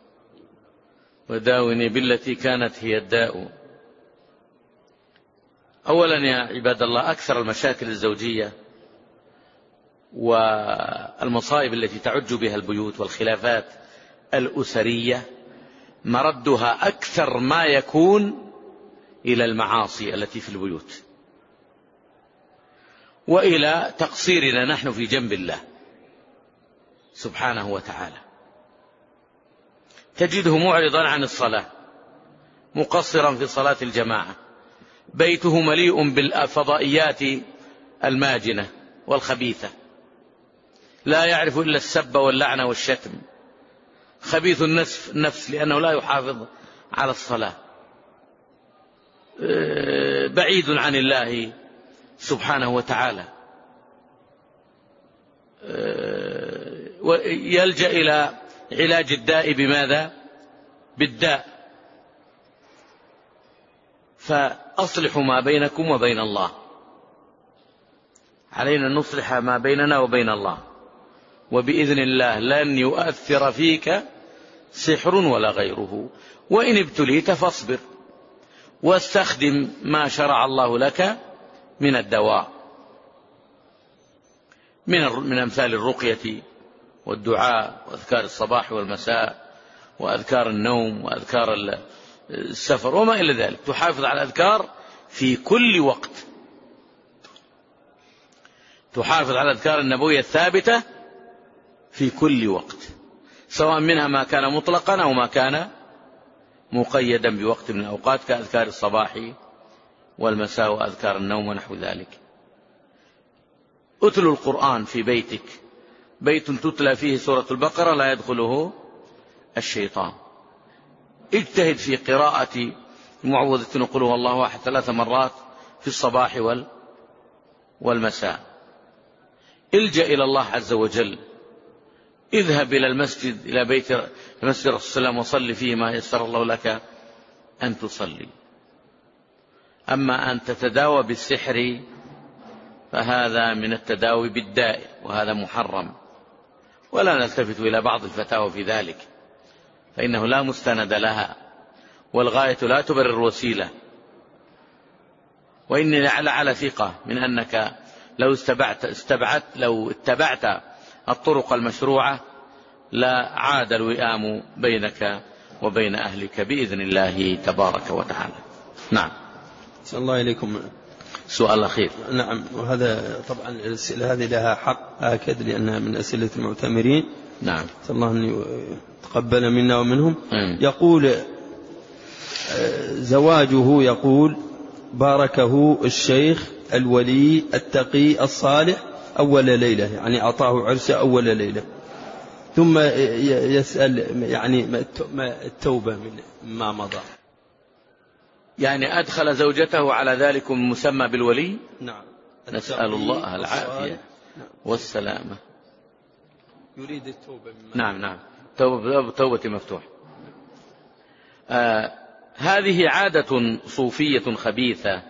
وداوني بالتي كانت هي الداء. أولا يا عباد الله، أكثر المشاكل الزوجية والمصائب التي تعج بها البيوت والخلافات الأسرية مردها أكثر ما يكون إلى المعاصي التي في البيوت، وإلى تقصيرنا نحن في جنب الله سبحانه وتعالى. تجده معرضا عن الصلاة، مقصرا في صلاة الجماعة، بيته مليء بالفضائيات الماجنة والخبيثة، لا يعرف إلا السب واللعنة والشتم، خبيث النفس لأنه لا يحافظ على الصلاة، بعيد عن الله سبحانه وتعالى، يلجأ إلى علاج الداء بماذا؟ بالداء. فأصلحوا ما بينكم وبين الله، علينا أن نصلح ما بيننا وبين الله، وبإذن الله لن يؤثر فيك سحر ولا غيره. وإن ابتليت فاصبر واستخدم ما شرع الله لك من الدواء من من أمثال الرقية والدعاء وأذكار الصباح والمساء وأذكار النوم وأذكار السفر وما إلى ذلك. تحافظ على الأذكار في كل وقت، تحافظ على الأذكار النبوية الثابتة في كل وقت، سواء منها ما كان مطلقا أو ما كان مقيدا بوقت من الأوقات، كأذكار الصباح والمساء وأذكار النوم ونحو ذلك. أتل القرآن في بيتك، بيت تتلى فيه سورة البقرة لا يدخله الشيطان. اجتهد في قراءة معوذة نقول هو الله واحد ثلاث مرات في الصباح والمساء. الجأ إلى الله عز وجل، اذهب إلى المسجد، إلى بيت مسجد رسول الله وصلي فيه ما يسر الله لك أن تصلي. أما أن تتداوى بالسحر فهذا من التداوي بالداء، وهذا محرم، ولا نلتفت إلى بعض الفتاوى في ذلك، فإنه لا مستند لها، والغاية لا تبرر الوسيلة. وإني لعلى ثقة من أنك لو استبعت, استبعت لو اتبعت الطرق المشروعة لا عاد الوئام بينك وبين أهلك بإذن الله تبارك وتعالى. نعم. صلى الله إليكم. سؤال أخير. نعم، وهذا طبعا الأسئلة هذه لها حق آكد لأنها من أسئلة المعتمرين. نعم. صلى الله أن يتقبل منا ومنهم. م. يقول زواجه، يقول باركه الشيخ الولي التقي الصالح أول ليلة، يعني أعطاه عرس أول ليلة، ثم يسأل يعني ما التوبة من ما مضى. يعني أدخل زوجته على ذلك المسمى بالولي. نعم. نسأل الله العافية والسلامة. يريد التوبة مما نعم نعم، توبة, توبة مفتوح. آه هذه عادة صوفية خبيثة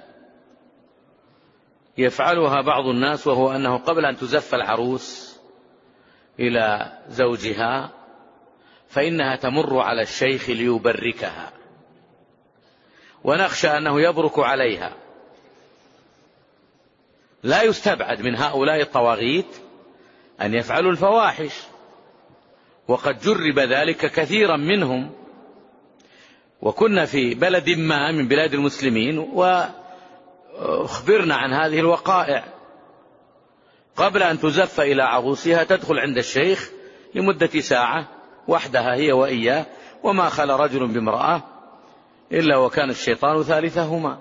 يفعلها بعض الناس، وهو أنه قبل أن تزف العروس إلى زوجها فإنها تمر على الشيخ ليبركها، ونخشى أنه يبرك عليها. لا يستبعد من هؤلاء الطواغيت أن يفعلوا الفواحش، وقد جرب ذلك كثيرا منهم. وكنا في بلد ما من بلاد المسلمين وأخبرنا عن هذه الوقائع. قبل أن تزف إلى عروسها تدخل عند الشيخ لمدة ساعة وحدها هي وإياه، وما خلا رجل بامرأة إلا وكان الشيطان ثالثهما.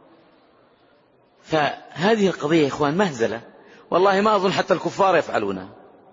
فهذه القضية يا إخوان مهزلة، والله ما أظن حتى الكفار يفعلونها،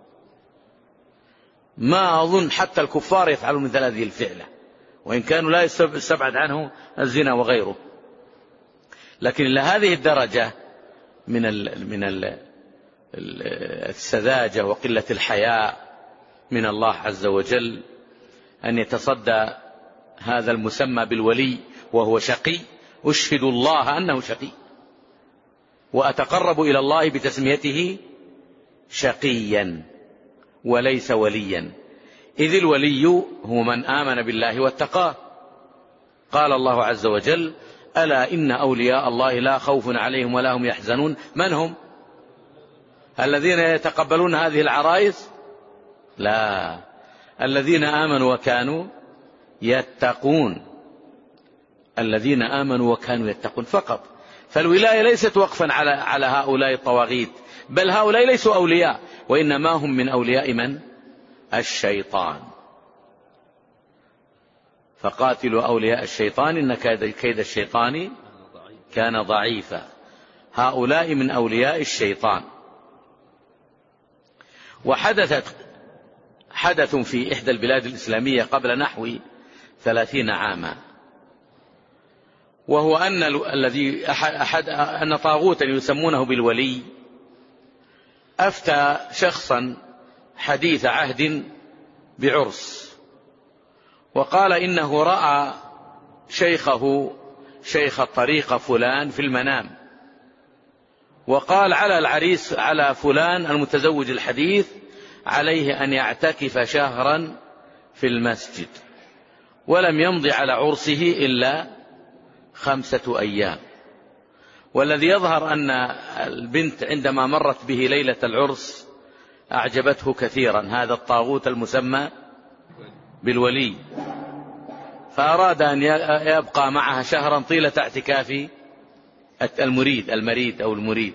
ما أظن حتى الكفار يفعلون مثل هذه الفعلة، وإن كانوا لا يستبعد عنه الزنا وغيره. لكن إلى هذه الدرجة من ال من ال السذاجة وقلة الحياء من الله عز وجل أن يتصدى هذا المسمى بالولي وهو شقي. أشهد الله أنه شقي، وأتقرب إلى الله بتسميته شقيا وليس وليا، إذ الولي هو من آمن بالله واتقاه. قال الله عز وجل: ألا إن أولياء الله لا خوف عليهم ولا هم يحزنون. من هم؟ الذين يتقبلون هذه العرائس؟ لا، الذين آمنوا وكانوا يتقون، الذين آمنوا وكانوا يتقون فقط. فالولاية ليست وقفا على على هؤلاء الطواغيت، بل هؤلاء ليسوا أولياء، وإنما هم من أولياء من؟ الشيطان. فقاتلوا أولياء الشيطان إن كيد الشيطان كان ضعيفا. هؤلاء من أولياء الشيطان. وحدثت حدث في إحدى البلاد الإسلامية قبل نحو ثلاثين عاما، وهو أن الذي أحد أن طاغوتا يسمونه بالولي أفتى شخصا حديث عهد بعرس، وقال إنه رأى شيخه شيخ الطريقة فلان في المنام، وقال على العريس على فلان المتزوج الحديث عليه أن يعتكف شهرا في المسجد، ولم يمضي على عرسه إلا خمسة أيام. والذي يظهر أن البنت عندما مرت به ليلة العرس أعجبته كثيرا هذا الطاغوت المسمى بالولي، فأراد أن يبقى معها شهرا طيلة اعتكاف المريد المريد أو المريد.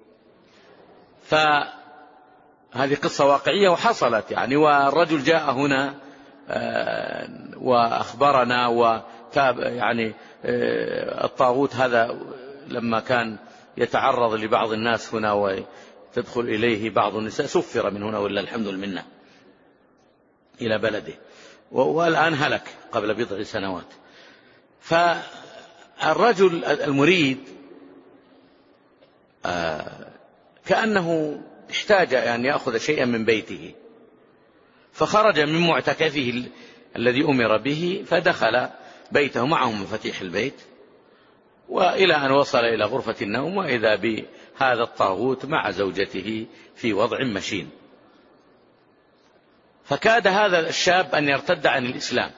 فهذه قصة واقعية وحصلت يعني، والرجل جاء هنا وأخبرنا، وتاب يعني الطاغوت هذا لما كان يتعرض لبعض الناس هنا وتدخل إليه بعض النساء سفر من هنا ولا الحمد لله إلى بلده، والآن هلك قبل بضع سنوات. فالرجل المريد كأنه احتاج أن يأخذ شيئا من بيته، فخرج من معتكفه الذي أمر به فدخل بيته معه مفاتيح البيت، وإلى أن وصل إلى غرفة النوم وإذا بهذا الطاغوت مع زوجته في وضع مشين. فكاد هذا الشاب أن يرتد عن الإسلام،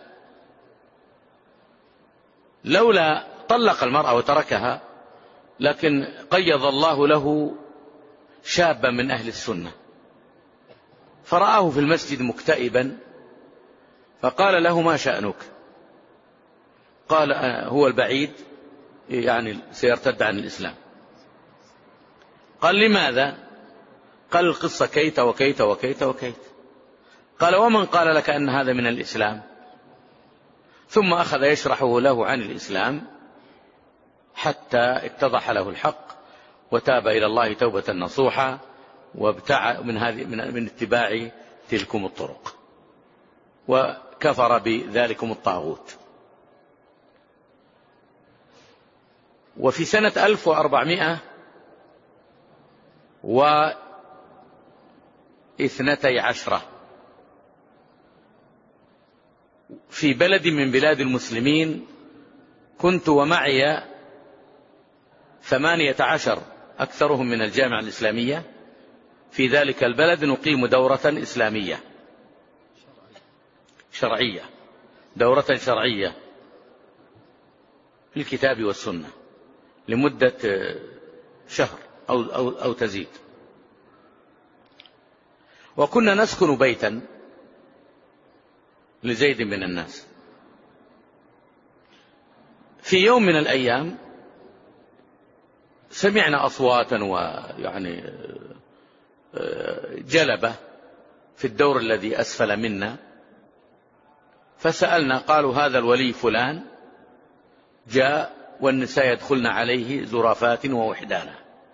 لولا طلق المرأة وتركها، لكن قيض الله له شابا من أهل السنة فرآه في المسجد مكتئبا، فقال له ما شأنك؟ قال هو البعيد يعني سيرتد عن الإسلام. قال لماذا؟ قال القصة كيت وكيت وكيت وكيت. قال ومن قال لك أن هذا من الإسلام؟ ثم أخذ يشرحه له عن الإسلام حتى اتضح له الحق وتاب إلى الله توبة نصوحا وابتعد من هذه من اتباع تلكم الطرق وكفر بذلكم الطاغوت. وفي سنة ألف وأربعمائة واثنتي عشرة في بلد من بلاد المسلمين كنت ومعي ثمانية عشر أكثرهم من الجامعة الإسلامية في ذلك البلد نقيم دورة إسلامية شرعية، دورة شرعية في الكتاب والسنة لمدة شهر أو, أو, أو تزيد. وكنا نسكن بيتا لزيد من الناس. في يوم من الأيام سمعنا أصواتا ويعني جلبة في الدور الذي أسفل منا، فسألنا قالوا هذا الولي فلان جاء والنساء يدخلن عليه زرافات ووحدانا.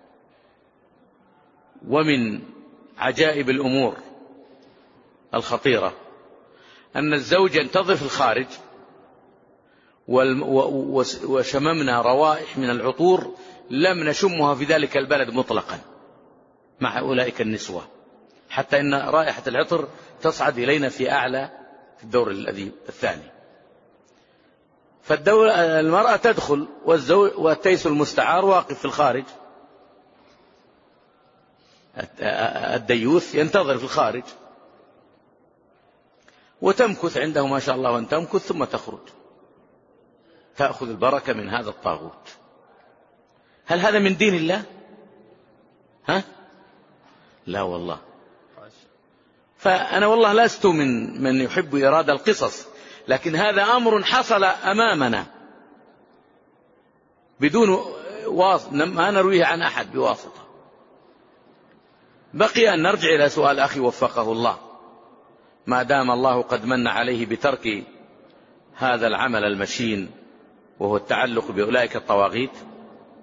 ومن عجائب الأمور الخطيرة أن الزوج ينتظر في الخارج وشممنا روائح من العطور لم نشمها في ذلك البلد مطلقا مع أولئك النسوة، حتى إن رائحة العطر تصعد إلينا في أعلى في الدور الذي الثاني. فالدولة المرأة تدخل والزوج والتيس المستعار واقف في الخارج، الديوث ينتظر في الخارج وتمكث عنده ما شاء الله وأن تمكث ثم تخرج تأخذ البركة من هذا الطاغوت. هل هذا من دين الله؟ ها؟ لا والله. فأنا والله لست من من يحب إرادة القصص، لكن هذا أمر حصل أمامنا بدون واسطة، ما نرويه عن أحد بواسطة. بقي أن نرجع إلى سؤال أخي وفقه الله، ما دام الله قد من عليه بترك هذا العمل المشين وهو التعلق بأولئك الطواغيت،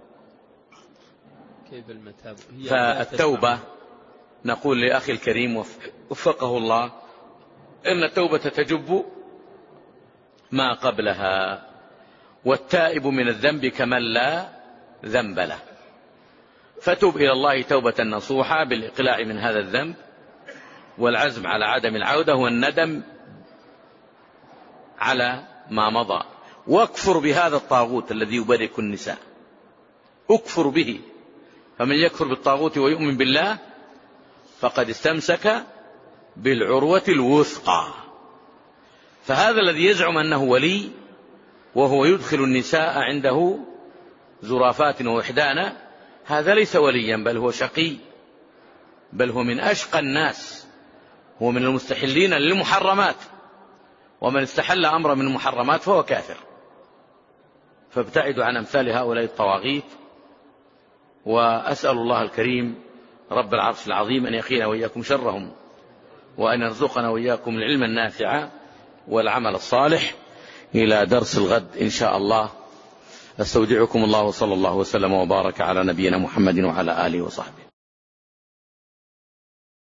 فالتوبة نقول لأخي الكريم وفقه الله إن التوبة تجب ما قبلها، والتائب من الذنب كمن لا ذنب له، فتب إلى الله توبة نصوحة بالإقلاع من هذا الذنب والعزم على عدم العودة والندم على ما مضى، واكفر بهذا الطاغوت الذي يبرك النساء، اكفر به، فمن يكفر بالطاغوت ويؤمن بالله فقد استمسك بالعروة الوثقى. فهذا الذي يزعم أنه ولي وهو يدخل النساء عنده زرافات ووحدانا، هذا ليس وليا، بل هو شقي، بل هو من أشقى الناس، هو من المستحلين للمحرمات، ومن استحل أمر من المحرمات فهو كافر. فابتعدوا عن أمثال هؤلاء الطواغيت، وأسأل الله الكريم رب العرش العظيم أن يقينا وإياكم شرهم، وأن يرزقنا وإياكم العلم النافع والعمل الصالح. إلى درس الغد إن شاء الله، أستودعكم الله، وصلى الله وسلم وبارك على نبينا محمد وعلى آله وصحبه.